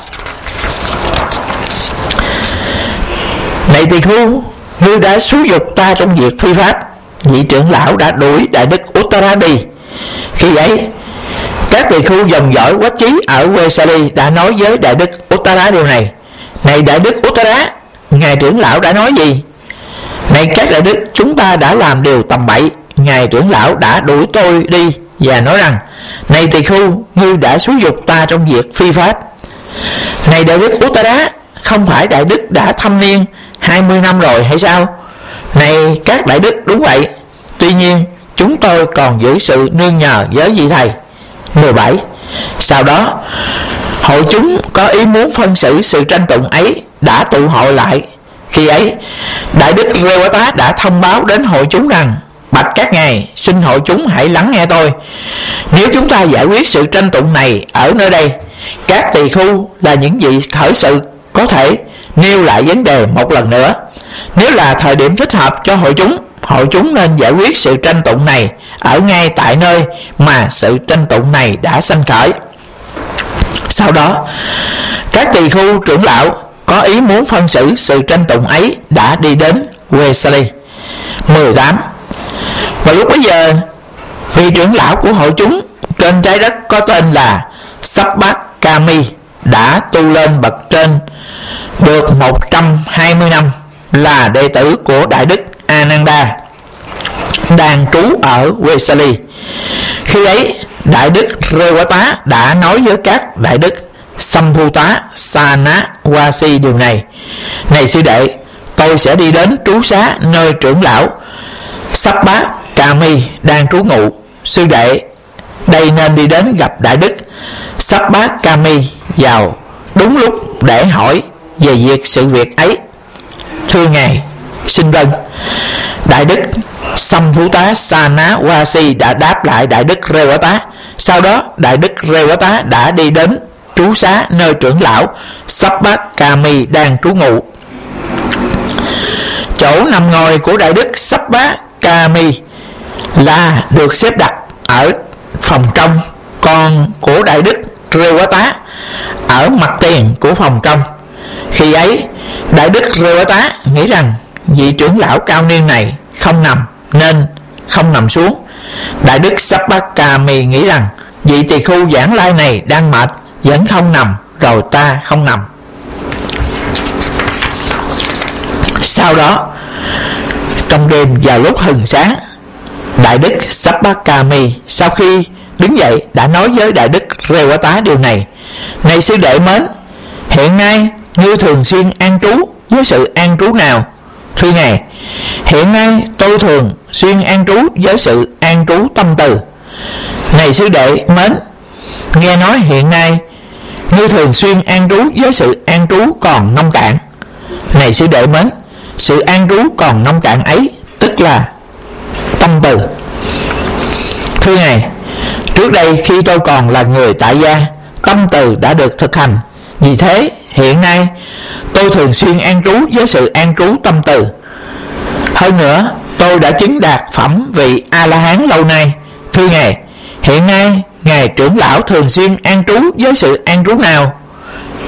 Này tỳ khưu, ngươi đã xúi dục ta trong việc phi pháp. Vị trưởng lão đã đuổi Đại Đức Uttara đi. Khi ấy các tỳ khưu dòng dõi quách chí ở Vesali đã nói với Đại Đức Uttara điều này. Này Đại Đức Uttara, ngài trưởng lão đã nói gì? Này các đại đức, chúng ta đã làm điều tầm bậy. Ngài trưởng lão đã đuổi tôi đi và nói rằng: này tỳ khưu, ngươi đã xúi dục ta trong việc phi pháp. Này Đại Đức Uttara, không phải đại đức đã thâm niên 20 năm rồi hay sao? Này các đại đức, đúng vậy. Tuy nhiên chúng tôi còn giữ sự nương nhờ với vị thầy. 17. Sau đó hội chúng có ý muốn phân xử sự tranh tụng ấy đã tụ hội lại. Khi ấy Đại Đức Rewata đã thông báo đến hội chúng rằng: bạch các ngài, xin hội chúng hãy lắng nghe tôi. Nếu chúng ta giải quyết sự tranh tụng này ở nơi đây, các tỳ khưu là những vị khởi sự có thể nêu lại vấn đề một lần nữa. Nếu là thời điểm thích hợp cho hội chúng nên giải quyết sự tranh tụng này ở ngay tại nơi mà sự tranh tụng này đã sanh khởi. Sau đó các tỳ khưu trưởng lão có ý muốn phân xử sự tranh tụng ấy đã đi đến Vesali. 18. Và lúc bấy giờ, vị trưởng lão của hội chúng trên trái đất có tên là Sabbakami đã tu lên bậc trên được 120 năm, là đệ tử của Đại Đức Ananda đang trú ở Vesali. Khi ấy Đại Đức Rewata đã nói với các đại đức Samphuta Sanawasi điều này. Này sư đệ, tôi sẽ đi đến trú xá nơi trưởng lão Sabbakami đang trú ngụ. Sư đệ đây nên đi đến gặp Đại Đức Sabbakami vào đúng lúc để hỏi về sự việc ấy. Thưa ngài, xin vâng. Đại Đức Samphuta Sanawasi đã đáp lại Đại Đức Rewata. Sau đó Đại Đức Rewata đã đi đến trú xá nơi trưởng lão Sabbakami đang trú ngụ. Chỗ nằm ngồi của Đại Đức Sabbakami là được xếp đặt ở phòng trong, còn của Đại Đức Rewata ở mặt tiền của phòng trong. Khi ấy Đại Đức Rewata nghĩ rằng vị trưởng lão cao niên này không nằm nên không nằm xuống. Đại Đức Sabbakami nghĩ rằng vị tỳ khưu giảng lai này đang mệt vẫn không nằm, rồi ta không nằm. Sau đó trong đêm vào lúc hừng sáng, Đại Đức Sabbakami sau khi đứng dậy đã nói với Đại Đức Rewata điều này. Này sư đệ mến, hiện nay như thường xuyên an trú với sự an trú nào? Thưa ngài, hiện nay tôi thường xuyên an trú với sự an trú tâm từ. Này sư đệ mến, nghe nói hiện nay như thường xuyên an trú với sự an trú còn nông cạn. Này sư đệ mến, sự an trú còn nông cạn ấy tức là tâm từ. Thưa ngài, trước đây khi tôi còn là người tại gia, tâm từ đã được thực hành. Vì thế hiện nay tôi thường xuyên an trú với sự an trú tâm từ. Hơn nữa tôi đã chứng đạt phẩm vị A-la-hán lâu nay. Thưa ngài, hiện nay ngài trưởng lão thường xuyên an trú với sự an trú nào?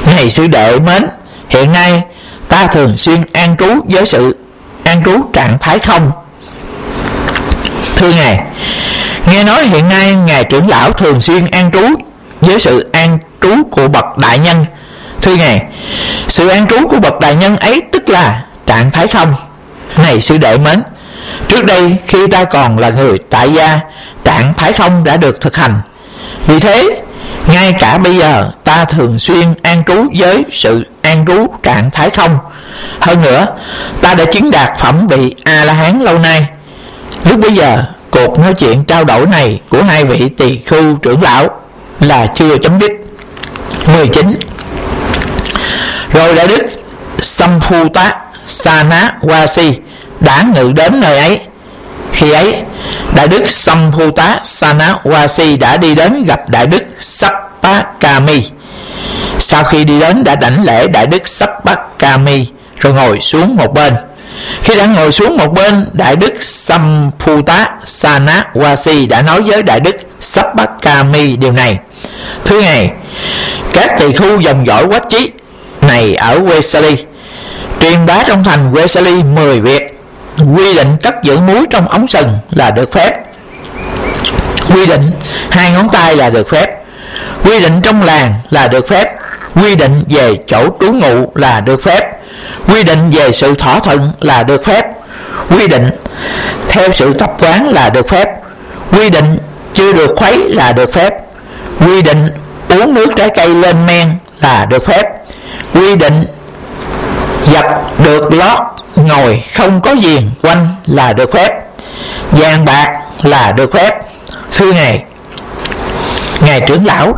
Này sư đệ mến, hiện nay ta thường xuyên an trú với sự an trú trạng thái không. Thưa Ngài, nghe nói hiện nay Ngài trưởng lão thường xuyên an trú với sự an trú của bậc đại nhân. Thưa Ngài, sự an trú của bậc đại nhân ấy tức là trạng thái không. Này sư đệ mến, trước đây khi ta còn là người tại gia, trạng thái không đã được thực hành. Vì thế ngay cả bây giờ ta thường xuyên an trú với sự an trú trạng thái không. Hơn nữa, ta đã chứng đạt phẩm vị A-la-hán lâu nay. Lúc bây giờ cuộc nói chuyện trao đổi này của hai vị tỳ khưu trưởng lão là chưa chấm dứt. 19. Rồi Đại Đức Samphuta Sanawasi đã ngự đến nơi ấy. Khi ấy, Đại Đức Samphuta Sanawasi đã đi đến gặp Đại Đức Sappakami. Sau khi đi đến đã đảnh lễ Đại Đức Sappakami rồi ngồi xuống một bên. Khi đã ngồi xuống một bên, Đại Đức Samphuta Sanawasi đã nói với Đại Đức Sappakami điều này: Thưa Ngài, các tỳ khưu dòng dõi Quách Chí này ở Vesali truyền bá trong thành Vesali 10 việc. Quy định cất giữ muối trong ống sừng là được phép. Quy định 2 ngón tay là được phép. Quy định trong làng là được phép. Quy định về chỗ trú ngụ là được phép. Quy định về sự thỏa thuận là được phép. Quy định theo sự tập quán là được phép. Quy định chưa được khuấy là được phép. Quy định uống nước trái cây lên men là được phép. Quy định dập được lót ngồi không có viền quanh là được phép. Vàng bạc là được phép. Thưa Ngài, Ngài trưởng lão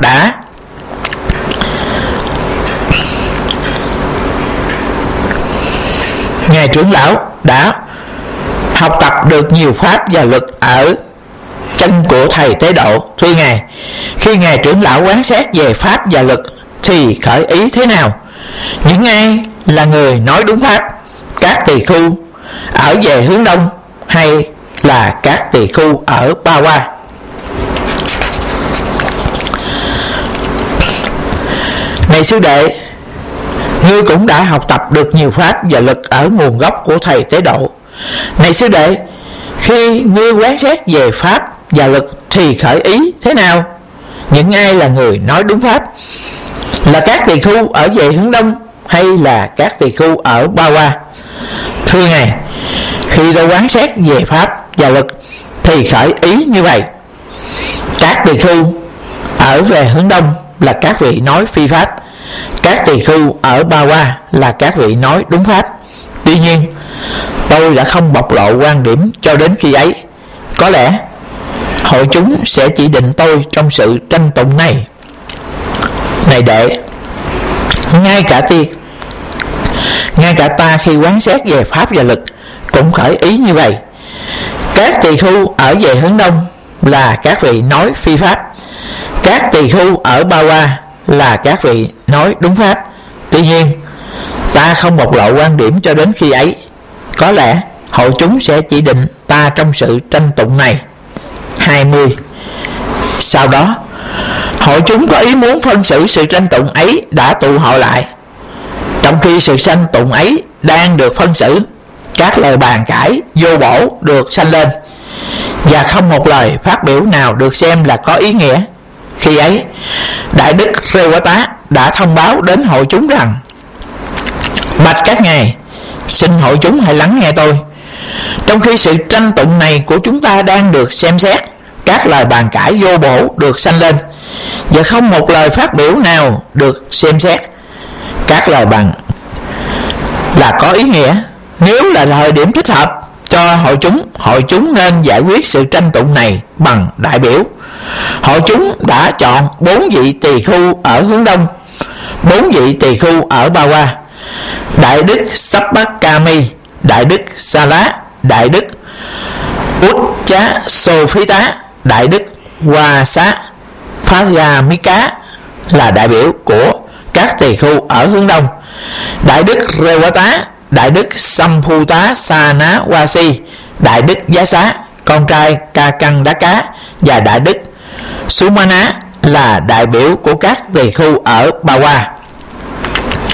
đã học tập được nhiều pháp và luật ở chân của thầy Tế Độ. Thưa Ngài, khi Ngài trưởng lão quán xét về pháp và luật thì khởi ý thế nào? Những ai là người nói đúng pháp, các tỳ khưu ở về hướng đông hay là các tỳ khưu ở Ba Hoa? Này sư đệ, ngươi cũng đã học tập được nhiều pháp và luật ở nguồn gốc của thầy Tế Độ. Này sư đệ, khi ngươi quán xét về pháp và luật thì khởi ý thế nào? Những ai là người nói đúng pháp, là các tỳ khưu ở về hướng đông hay là các tỳ khưu ở Ba Hoa? Thưa Ngài, khi tôi quán xét về pháp và luật thì khởi ý như vậy: các tỳ khưu ở về hướng đông là các vị nói phi pháp, các tỳ khưu ở Ba Hoa là các vị nói đúng pháp. Tuy nhiên, tôi đã không bộc lộ quan điểm cho đến khi ấy. Có lẽ hội chúng sẽ chỉ định tôi trong sự tranh tụng này. Này đệ, ngay cả ta khi quán xét về pháp và luật cũng khởi ý như vậy: các tỳ khưu ở về hướng đông là các vị nói phi pháp, các tỳ khưu ở Ba Hoa là các vị nói đúng pháp. Tuy nhiên, ta không bộc lộ quan điểm cho đến khi ấy. Có lẽ hội chúng sẽ chỉ định ta trong sự tranh tụng này. 20. Sau đó, hội chúng có ý muốn phân xử sự tranh tụng ấy đã tụ hội lại. Trong khi sự tranh tụng ấy đang được phân xử, các lời bàn cãi vô bổ được sanh lên, và không một lời phát biểu nào được xem là có ý nghĩa. Khi ấy, Đại Đức Rewata đã thông báo đến hội chúng rằng: Bạch các ngài, xin hội chúng hãy lắng nghe tôi. Trong khi sự tranh tụng này của chúng ta đang được xem xét, các lời bàn cãi vô bổ được sanh lên, và không một lời phát biểu nào được xem xét. Các lời bàn là có ý nghĩa. Nếu là thời điểm thích hợp cho hội chúng nên giải quyết sự tranh tụng này bằng đại biểu. Hội chúng đã chọn 4 vị tỳ khưu ở hướng đông, 4 vị tỳ khưu ở Ba Hoa: Đại Đức Sappakami, Đại Đức Sala, Đại Đức Uchchasophita, Đại Đức Wasa Phagamika là đại biểu của các tỳ khưu ở hướng đông. Đại Đức Rewata, Đại Đức Samphuta Sanawasi, Đại Đức Giá Xá, con trai Kakandaka, và Đại Đức Sumana là đại biểu của các tỳ khưu ở Ba Hoa.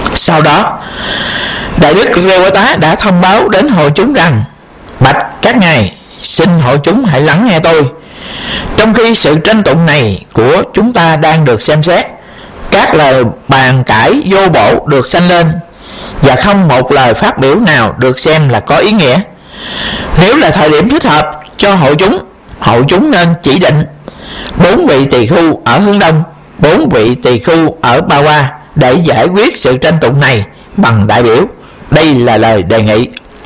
Sau đó Đại đức Rewata đã thông báo đến hội chúng rằng: bạch các ngài, xin hội chúng hãy lắng nghe tôi. Trong khi sự tranh tụng này của chúng ta đang được xem xét, các lời bàn cãi vô bổ được sanh lên, và không một lời phát biểu nào được xem là có ý nghĩa. Nếu là thời điểm thích hợp cho hội chúng nên chỉ định 4 vị tỳ khưu ở hướng đông, 4 vị tỳ khưu ở Ba Hoa để giải quyết sự tranh tụng này bằng đại biểu. Đây là lời đề nghị.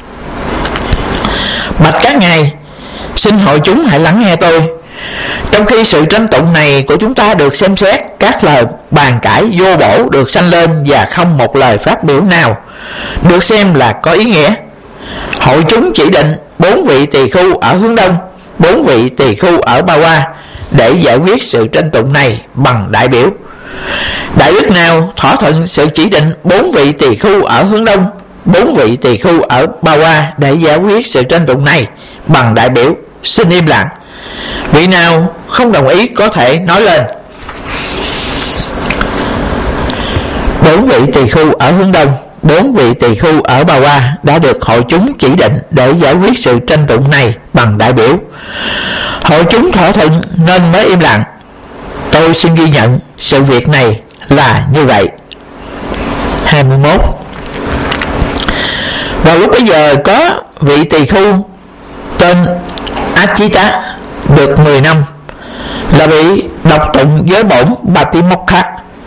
Bạch các ngài, xin hội chúng hãy lắng nghe tôi. Trong khi sự tranh tụng này của chúng ta được xem xét, các lời bàn cãi vô bổ được sanh lên, và không một lời phát biểu nào được xem là có ý nghĩa. Hội chúng chỉ định 4 vị tỳ khưu ở hướng đông, 4 vị tỳ khưu ở Ba Hoa để giải quyết sự tranh tụng này bằng đại biểu. Đại đức nào thỏa thuận sự chỉ định 4 vị tỳ khưu ở hướng đông, 4 vị tỳ khưu ở Ba Hoa để giải quyết sự tranh tụng này bằng đại biểu, xin im lặng. Vị nào không đồng ý có thể nói lên. 4 vị tỳ khưu ở hướng đông, 4 vị tỳ khưu ở Ba Hoa đã được hội chúng chỉ định để giải quyết sự tranh tụng này bằng đại biểu. Hội chúng thỏa thuận nên mới im lặng. Tôi xin ghi nhận sự việc này là như vậy. 21. Vào lúc bấy giờ có vị tỳ khưu tên Achita được 10 năm, là bị đọc tụng với bổn Batimokha.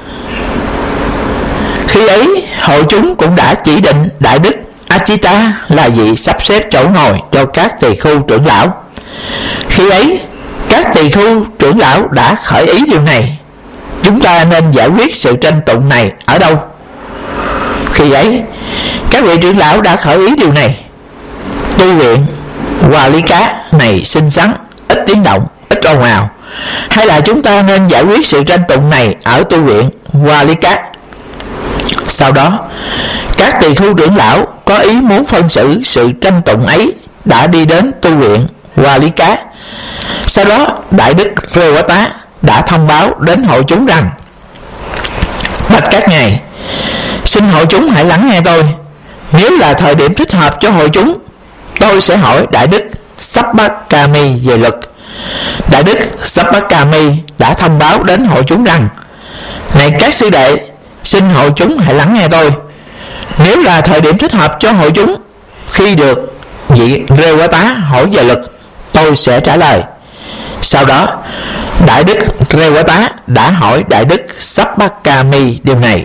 Khi ấy hội chúng cũng đã chỉ định đại đức Achita là vị sắp xếp chỗ ngồi cho các tỳ khưu trưởng lão. Khi ấy các tỳ khưu trưởng lão đã khởi ý điều này: chúng ta nên giải quyết sự tranh tụng này ở đâu? Khi ấy các vị trưởng lão đã khởi ý điều này: tu viện Hòa Lý Cá này xinh xắn, ít tiếng động, ít ồn ào, hay là chúng ta nên giải quyết sự tranh tụng này ở tu viện Hòa Lý Cá? Sau đó các tỳ khưu trưởng lão có ý muốn phân xử sự tranh tụng ấy đã đi đến tu viện Hòa Lý Cá. Sau đó đại đức Rewata đã thông báo đến hội chúng rằng: bạch các ngài, xin hội chúng hãy lắng nghe tôi. Nếu là thời điểm thích hợp cho hội chúng, tôi sẽ hỏi đại đức Sabbakami về luật. Đại đức Sabbakami đã thông báo đến hội chúng rằng: này các sư đệ, xin hội chúng hãy lắng nghe tôi. Nếu là thời điểm thích hợp cho hội chúng, khi được vị Rewata hỏi về luật, tôi sẽ trả lời. Sau đó đại đức Rewata đã hỏi đại đức Sabbakami điều này.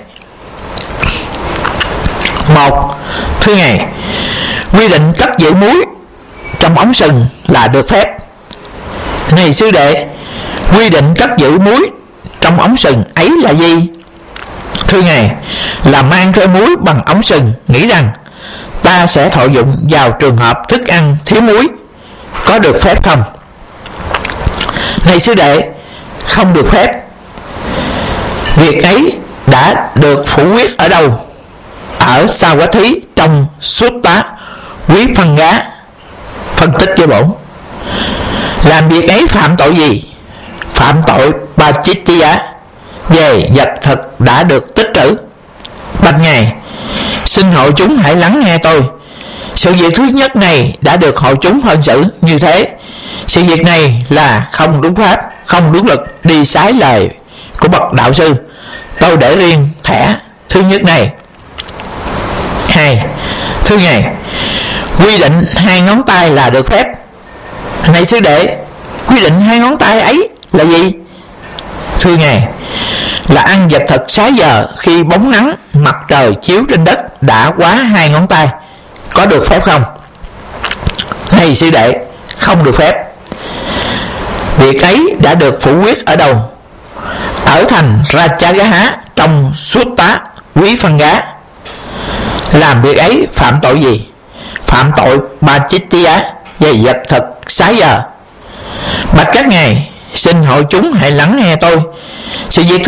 1. Thưa ngài, quy định cất giữ muối trong ống sừng là được phép. Này sư đệ, quy định cất giữ muối trong ống sừng ấy là gì? Thưa ngài, là mang theo muối bằng ống sừng, nghĩ rằng ta sẽ thọ dụng vào trường hợp thức ăn thiếu muối, có được phép không? Này sư đệ, không được phép. Việc ấy đã được phủ quyết ở đâu? Ở Sa Quá Thí trong Sutta Quý Phân Gá phân tích cho bổn. Làm việc ấy phạm tội gì? Phạm tội Pachittiya về vật thực đã được tích trữ. Bạch ngài, xin hội chúng hãy lắng nghe tôi. Sự việc thứ nhất này đã được hội chúng phân xử như thế. Sự việc này là không đúng pháp, không đúng luật, đi trái lời của bậc đạo sư. Tôi để riêng thẻ thứ nhất này. 2. Thưa ngài, quy định 2 ngón tay là được phép. Này sư đệ, quy định 2 ngón tay ấy là gì? Thưa ngài, là ăn vật thực 6 giờ khi bóng nắng mặt trời chiếu trên đất đã quá 2 ngón tay, có được phép không? Này sư đệ, không được phép. Việc ấy đã được phủ quyết ở đâu? Ở thành Rajagaha trong Sutta Quý Phân Gá. Làm việc ấy phạm tội gì? Phạm tội Pachittiya về vật thực 6 giờ. Bạch các ngài, xin hội chúng hãy lắng nghe tôi. Sự việc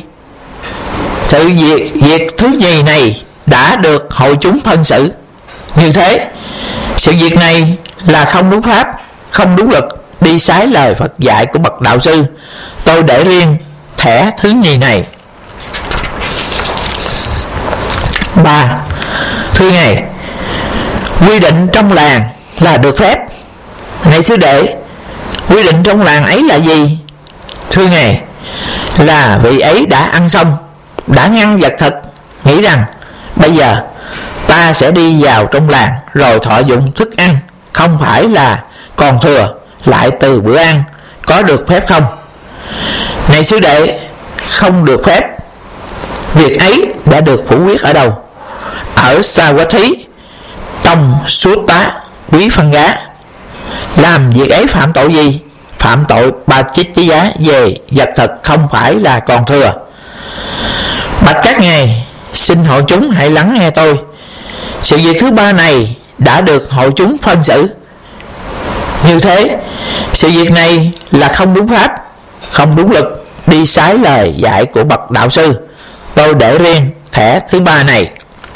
thứ nhì này đã được hội chúng phân xử như thế. Sự việc này là không đúng pháp, không đúng luật, đi trái lời Phật dạy của bậc đạo sư. Tôi để riêng thẻ thứ nhì này. 3. Thưa Ngài, quy định trong làng là được phép. Này sư đệ, quy định trong làng ấy là gì? Thưa Ngài, là vị ấy đã ăn xong, đã ngăn vật thực, nghĩ rằng bây giờ ta sẽ đi vào trong làng rồi thọ dụng thức ăn, không phải là còn thừa lại từ bữa ăn, có được phép không? Này sư đệ, không được phép. Việc ấy đã được phủ quyết ở đâu? Ở Savatthi, trong Sutta Quý Phân Gá. Làm việc ấy phạm tội gì? Phạm tội ba chích chí giá về vật thực, không phải là còn thừa. Bạch các ngài, xin hội chúng hãy lắng nghe tôi. Sự việc thứ ba này đã được hội chúng phân xử. Như thế, sự việc này là không đúng pháp, không đúng lực, đi trái lời dạy của bậc đạo sư. Tôi để riêng thẻ thứ ba này.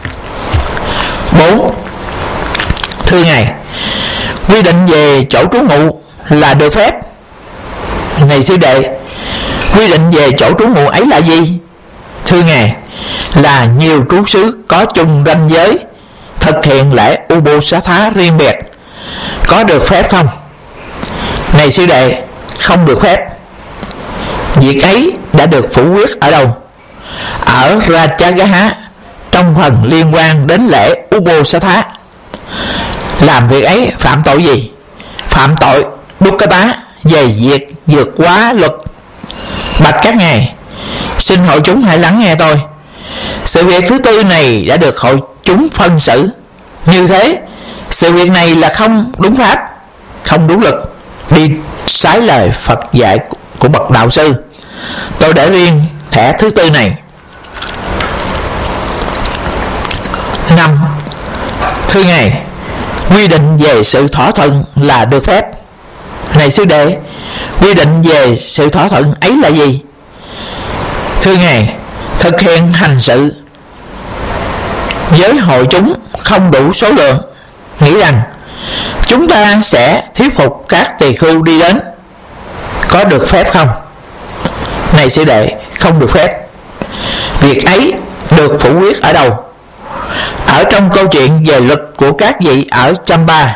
4. Thưa Ngài, quy định về chỗ trú ngụ là được phép. Này sư đệ, quy định về chỗ trú ngụ ấy là gì? Thưa Ngài, là nhiều trú xứ có chung ranh giới thực hiện lễ Ubosatha riêng biệt, có được phép không? Này sư đệ, không được phép. Việc ấy đã được phủ quyết ở đâu? Ở Rajagaha, trong phần liên quan đến lễ Ubosatha. Làm việc ấy phạm tội gì? Phạm tội Dukkata về việc vượt quá luật. Bạch các ngài, xin hội chúng hãy lắng nghe tôi. Sự việc thứ tư này đã được hội chúng phân xử. Như thế, sự việc này là không đúng pháp, không đúng lực, đi trái lời Phật dạy của bậc đạo sư. Tôi để riêng thẻ thứ tư này. 5. Thưa Ngài, quy định về sự thỏa thuận là được phép. Này sư đệ, quy định về sự thỏa thuận ấy là gì? Thưa Ngài, thực hiện hành sự với hội chúng không đủ số lượng, nghĩ rằng chúng ta sẽ thuyết phục các tỳ khưu đi đến, có được phép không? Này sư đệ, không được phép. Việc ấy được phủ quyết ở đâu? Ở trong câu chuyện về luật của các vị ở Champa.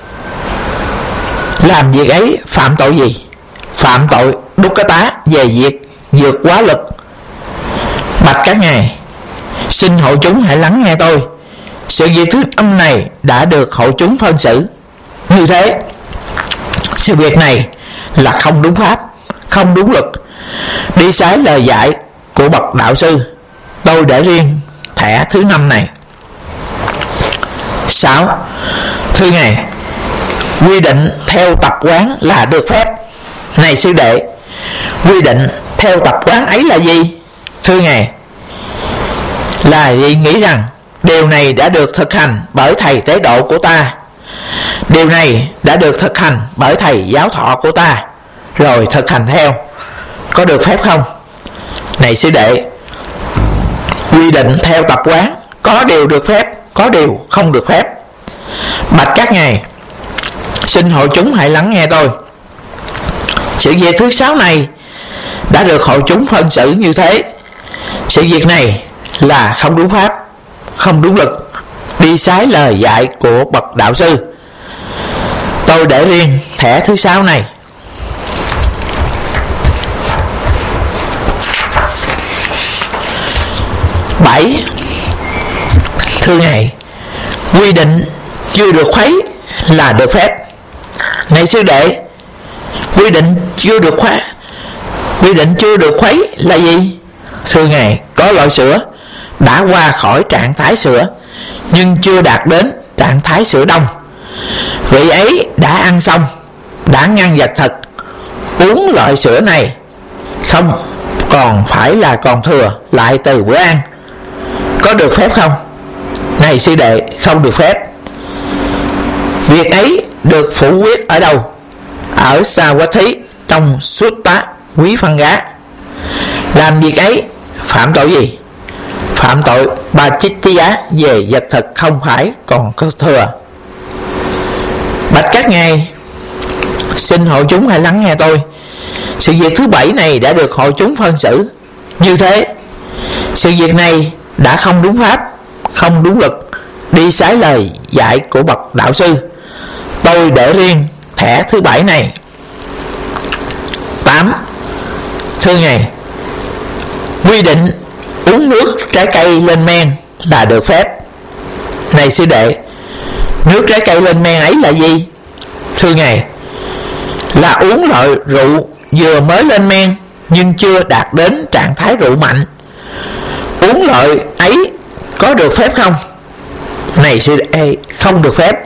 Làm việc ấy phạm tội gì? Phạm tội Dukkata về việc vượt quá luật. Bạch các ngài, xin hội chúng hãy lắng nghe tôi. Sự việc thứ năm này đã được hội chúng phân xử. Như thế, sự việc này là không đúng pháp, không đúng luật, đi trái lời dạy của bậc đạo sư. Tôi để riêng thẻ thứ năm này. 6. Thưa Ngài, quy định theo tập quán là được phép. Này sư đệ, quy định theo tập quán ấy là gì? Thưa Ngài, là vì nghĩ rằng điều này đã được thực hành bởi thầy tế độ của ta, điều này đã được thực hành bởi thầy giáo thọ của ta, rồi thực hành theo, có được phép không? Này sư đệ, quy định theo tập quán, có điều được phép, có điều không được phép. Bạch các ngài, xin hội chúng hãy lắng nghe tôi. Sự việc thứ 6 này đã được hội chúng phân xử. Như thế, sự việc này là không đúng pháp, không đúng lực, đi trái lời dạy của bậc đạo sư. Tôi để riêng thẻ thứ 6 này. 7. Thưa Ngài, quy định chưa được khuấy là được phép. Này sư đệ, quy định chưa được khuấy, quy định chưa được khuấy là gì? Thưa Ngài, có loại sữa đã qua khỏi trạng thái sữa nhưng chưa đạt đến trạng thái sữa đông. Vị ấy đã ăn xong, đã ngăn vật thực, uống loại sữa này, không còn phải là còn thừa lại từ bữa ăn, có được phép không? Này sư đệ, không được phép. Việc ấy được phủ quyết ở đâu? Ở Savatthi, trong Sutta Quý Phân Gá. Làm việc ấy phạm tội gì? Phạm tội ba chích tí giá về vật thực, không phải còn có thừa. Bạch các ngài, xin hội chúng hãy lắng nghe tôi. Sự việc thứ 7 này đã được hội chúng phân xử. Như thế, sự việc này đã không đúng pháp, không đúng lực, đi trái lời dạy của bậc đạo sư. Tôi để riêng thẻ thứ 7 này. 8. Thưa Ngài, quy định uống nước trái cây lên men là được phép. Này sư đệ, nước trái cây lên men ấy là gì? Thưa Ngài, là uống loại rượu vừa mới lên men nhưng chưa đạt đến trạng thái rượu mạnh. Uống loại ấy có được phép không? Này sư đệ, không được phép.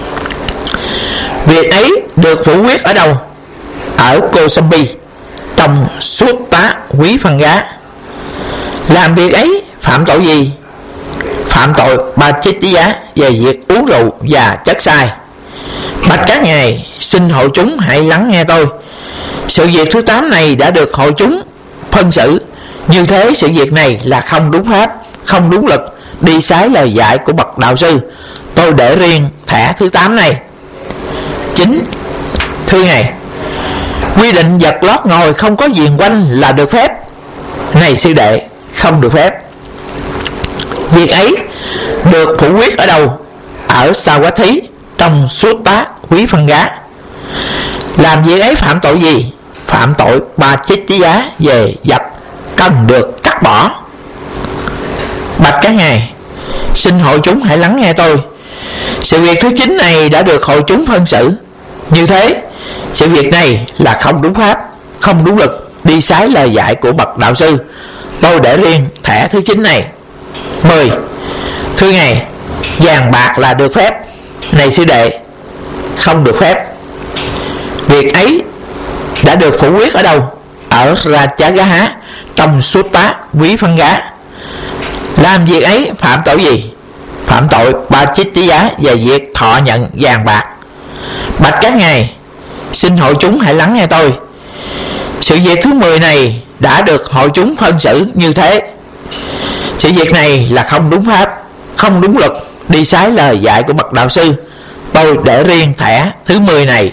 Việc ấy được phủ quyết ở đâu? Ở Kosambi, trong Suốt Tá Quý Phân Gá. Làm việc ấy phạm tội gì? Phạm tội ba chích giá về việc uống rượu và chất sai. Bạch các ngài, xin hội chúng hãy lắng nghe tôi. Sự việc thứ 8 này đã được hội chúng phân xử. Như thế sự việc này là không đúng pháp, không đúng lực, đi trái lời dạy của bậc đạo sư. Tôi để riêng thẻ thứ 8 này. 9. Thưa Ngài, quy định vật lót ngồi không có viền quanh là được phép. Này sư đệ, không được phép. Việc ấy được phủ quyết ở đâu? Ở Sa Quát Thí, trong Suốt Tá Quý Phân Gá. Làm việc ấy phạm tội gì? Phạm tội ba chích giá về vật cần được cắt bỏ. Bạch các ngài, xin hội chúng hãy lắng nghe tôi. Sự việc thứ 9 này đã được hội chúng phân xử. Như thế sự việc này là không đúng pháp, không đúng lực, đi trái lời dạy của bậc đạo sư. Tôi để riêng thẻ thứ 9 này. 10. Thưa Ngài, vàng bạc là được phép. Này sư đệ, không được phép. Việc ấy đã được phủ quyết ở đâu? Ở Rajagaha, trong Suốt Tá Quý Phân Gá. Làm việc ấy phạm tội gì? Phạm tội ba chích giá về việc thọ nhận vàng bạc. Bạch các ngài, xin hội chúng hãy lắng nghe tôi. Sự việc thứ 10 này đã được hội chúng phân xử. Như thế sự việc này là không đúng pháp, không đúng luật, đi trái lời dạy của bậc đạo sư. Tôi để riêng thẻ thứ 10 này.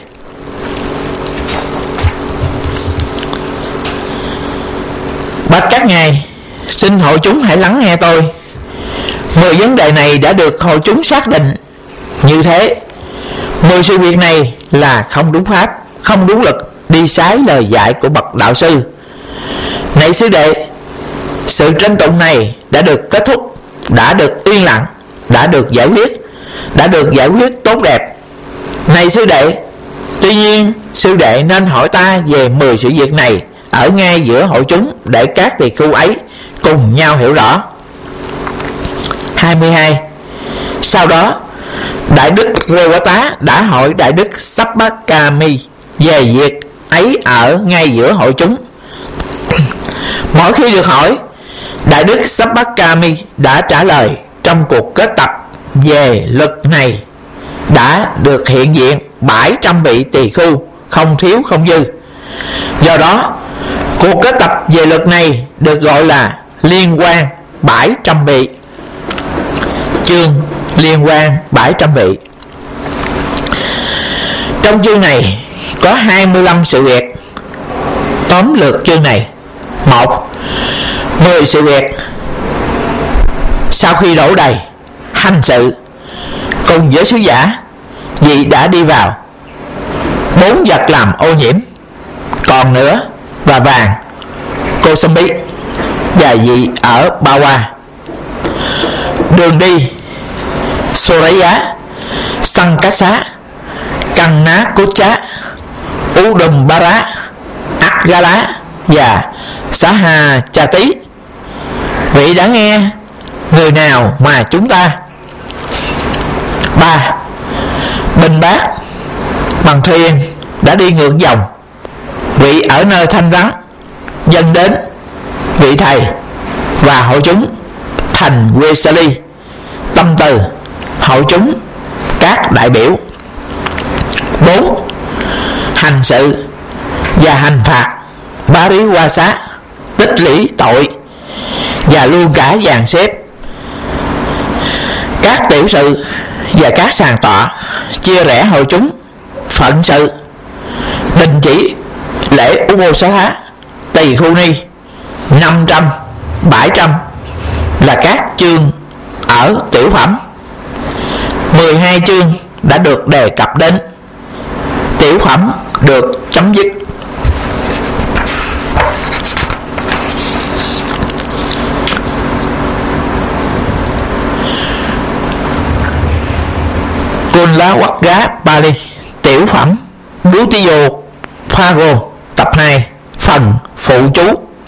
Bạch các ngài, xin hội chúng hãy lắng nghe tôi. 10 vấn đề này đã được hội chúng xác định. Như thế 10 sự việc này là không đúng pháp, không đúng lực, đi trái lời dạy của bậc đạo sư. Này sư đệ, sự tranh tụng này đã được kết thúc, đã được yên lặng, đã được giải quyết tốt đẹp. Này sư đệ, tuy nhiên sư đệ nên hỏi ta về 10 sự việc này ở ngay giữa hội chúng, để các tỳ khưu ấy cùng nhau hiểu rõ. 22. Sau đó Đại đức Rewata đã hỏi Đại đức Sabbakami về việc ấy ở ngay giữa hội chúng. Mỗi khi được hỏi, Đại đức Sabbakami đã trả lời trong cuộc kết tập về luật này đã được hiện diện 700 vị tỳ khưu, không thiếu không dư. Do đó cuộc kết tập về luật này được gọi là liên quan 700 vị. Chương liên quan 700 vị. Trong chương này có 25 sự việc. Tóm lược chương này: 1. 10 sự việc sau khi đổ đầy hành sự cùng với sứ giả, vị đã đi vào. 4 vật làm ô nhiễm, còn nữa và vàng Kosambi và vị ở Bawa. Đường đi Soraya, Sankasa, Kanna Kocha, Udumbara, Akgala và Sahachati. Vị đã nghe người nào mà chúng ta? 3. Bình Bát bằng thuyền đã đi ngược dòng. Vị ở nơi thanh vắng dần đến vị thầy và hội chúng thành Vesali, tâm từ hội chúng các đại biểu. 4. Hành sự và hành phạt Pariwasa, tích lũy tội và luôn cả dàn xếp các tiểu sự và các sàng tọa, chia rẽ hội chúng, phận sự, đình chỉ lễ Ubosatha, tỳ khu ni 500, 700 là các chương ở tiểu phẩm. 12 chương đã được đề cập đến, tiểu phẩm được chấm dứt. Kulla Wagga Pali, tiểu phẩm Dutiyo Phago, tập 2, phần phụ chú.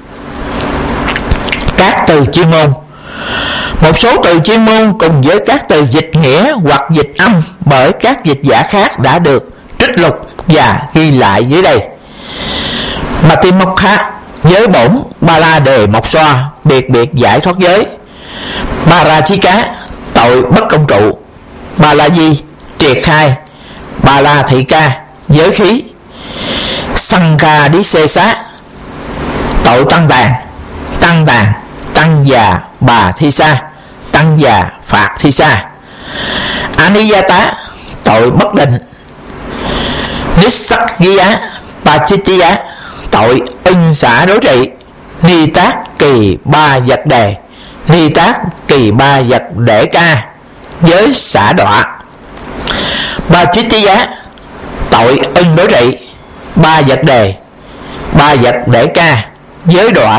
Các từ chuyên môn. Một số từ chuyên môn cùng với các từ dịch nghĩa hoặc dịch âm bởi các dịch giả khác đã được trích lục và ghi lại dưới đây. Matimokha, giới bổn. Ba la đề mộc xoa, biệt biệt giải thoát giới. Parachika, tội bất công trụ. Ba la di, triệt khai. Ba la thị ca, giới khí. Sankha đi xê xá, tội tăng tàn. Tăng tàn, tăng già bà thi sa, tăng già phạt thi sa. Aniyata, tội bất định. Nissakhiya Pachichiya, tội ân xả đối trị. Ni tác kỳ ba vật đề. Ni tác kỳ ba vật để ca, giới xả đọa. Pachichiya, tội ân đối trị. Ba vật đề, ba vật để ca, giới đọa.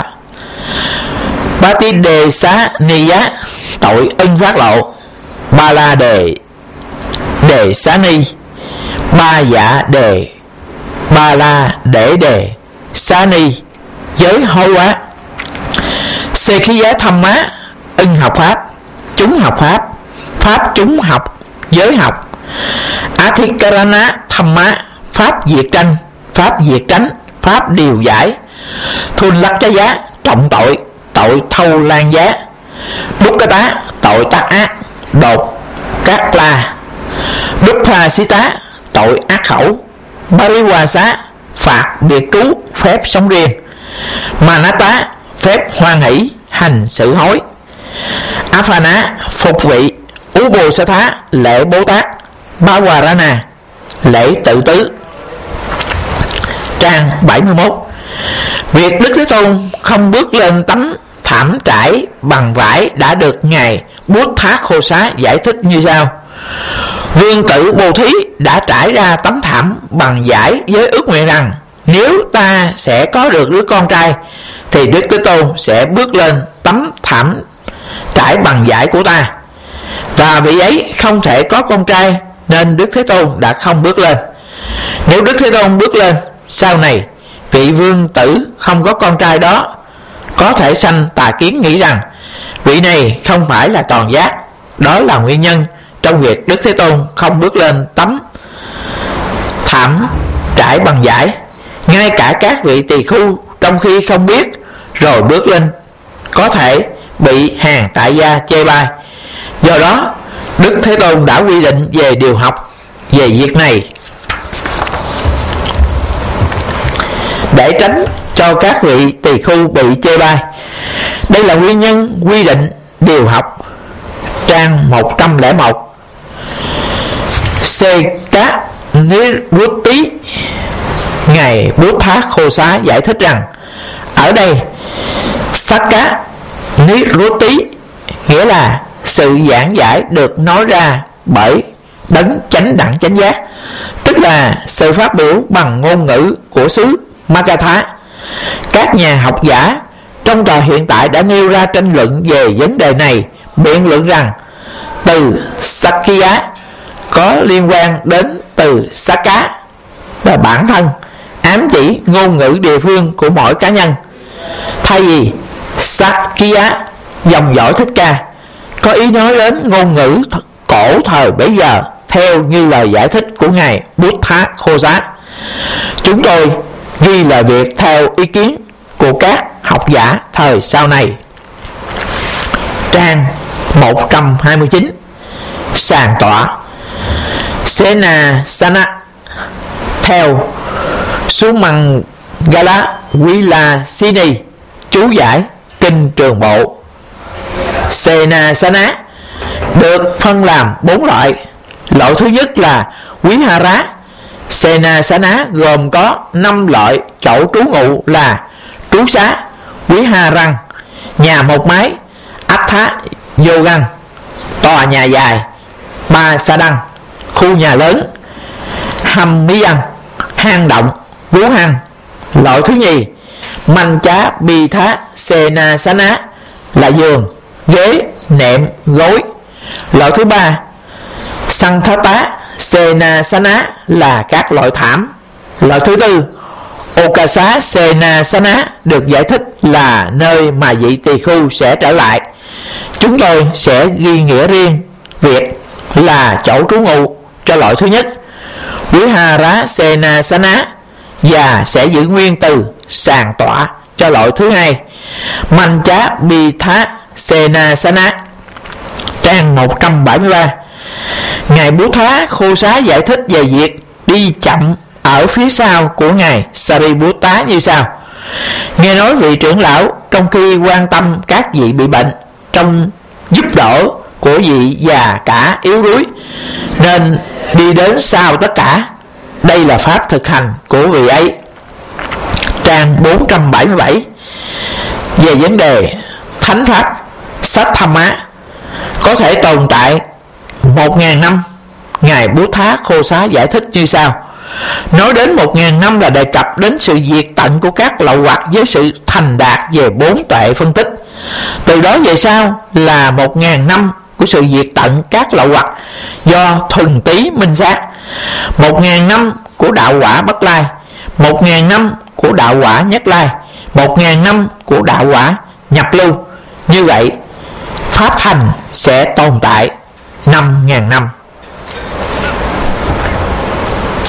Bati đề xá ni giá, tội ân phát lộ. Ba la đề đề xá ni. Ba dạ đề, ba la để đề xá ni, giới hối quá. Xê khí giá thâm má, ân học pháp, chúng học pháp, pháp chúng học, giới học. Athikarana thâm má, pháp diệt tranh, pháp diệt tránh, pháp điều giải. Thun lắc giá giá, trọng tội, tội thâu lan giá. Đúc cá tá, tội tác ác, đột cát la. Đúc pha xí tá, tội ác khẩu. Bariwa xá, phạt biệt trú, phép sống riêng. Manata, phép hoan hỷ, hành xử hối. Aphana, phục vị. Ubo sa thá, lễ Bố Tát. Bawarana, lễ tự tứ. Trang 71. Việc Đức Thế Tôn không bước lên tấm thảm trải bằng vải đã được Ngài Bút Thát Khô Xá giải thích như sau. Vương tử Bồ Thí đã trải ra tấm thảm bằng vải với ước nguyện rằng nếu ta sẽ có được đứa con trai thì Đức Thế Tôn sẽ bước lên tấm thảm trải bằng vải của ta. Và vị ấy không thể có con trai nên Đức Thế Tôn đã không bước lên. Nếu Đức Thế Tôn bước lên, sau này vị vương tử không có con trai đó có thể sanh tà kiến nghĩ rằng vị này không phải là toàn giác. Đó là nguyên nhân trong việc Đức Thế Tôn không bước lên tấm thảm trải bằng vải. Ngay cả các vị tỳ khưu trong khi không biết rồi bước lên có thể bị hàng tại gia chê bai. Do đó Đức Thế Tôn đã quy định về điều học về việc này để tránh cho các vị tỳ khưu bị chê bai. Đây là nguyên nhân quy định điều học. Trang 101. C. Các Nirutti, Ngài Bút Thát Khô Xá giải thích rằng ở đây Sakka Nirutti nghĩa là sự giảng giải được nói ra bởi đấng chánh đẳng chánh giác, tức là sự phát biểu bằng ngôn ngữ của xứ Magadha. Các nhà học giả trong thời hiện tại đã nêu ra tranh luận về vấn đề này, biện luận rằng từ Sakya có liên quan đến từ Sakka là bản thân, ám chỉ ngôn ngữ địa phương của mỗi cá nhân. Thay vì Sakya, dòng dõi Thích Ca, có ý nói đến ngôn ngữ cổ thời bấy giờ theo như lời giải thích của Ngài Bút Thát Khô Xá. Chúng tôi ghi lời việc theo ý kiến của các học giả thời sau này. Trang 129. Sàng tọa. Sena Sana theo Sumangala Vilasini, chú giải kinh Trường Bộ. Sena Sana được phân làm 4 loại. Loại thứ nhất là Vihara. Sena Sana gồm có 5 loại chỗ trú ngụ là trú xá, Viharang, nhà một mái, Attha Yogan, tòa nhà dài, ba sa đăng, khu nhà lớn, hầm bí ăn, hang động, vú hang. Loại thứ nhì, manh chá bi thá sena sana là giường, ghế, nệm, gối. Loại thứ ba, sanh thá tá sena sana là các loại thảm. Loại thứ tư, okasa sena sana được giải thích là nơi mà vị tỳ khưu sẽ trở lại. Chúng tôi sẽ ghi nghĩa riêng việc là chỗ trú ngụ cho loại thứ nhất, vihara sena sana, và sẽ giữ nguyên từ sàn tọa cho loại thứ hai, manh chá bi thá sena sana. Trang 173. Ngài Bố Thá Khô Xá giải thích về việc đi chậm ở phía sau của Ngài Sariputta như sau: nghe nói vị trưởng lão trong khi quan tâm các vị bị bệnh, trong giúp đỡ của vị già cả yếu đuối, nên đi đến sau tất cả. Đây là pháp thực hành của vị ấy. Trang 477. Về vấn đề thánh pháp Satthamma có thể tồn tại 1000 năm, Ngài Bố Thá Khô Xá giải thích như sau: nói đến 1000 năm là đề cập đến sự diệt tận của các lậu hoặc với sự thành đạt về 4 tuệ phân tích. Từ đó về sau là 1000 năm của sự diệt tận các lậu hoặc do thuần tí minh sát, 1000 năm của đạo quả bất lai, 1000 năm của đạo quả nhất lai, 1000 năm của đạo quả nhập lưu. Như vậy pháp hành sẽ tồn tại 5000 năm.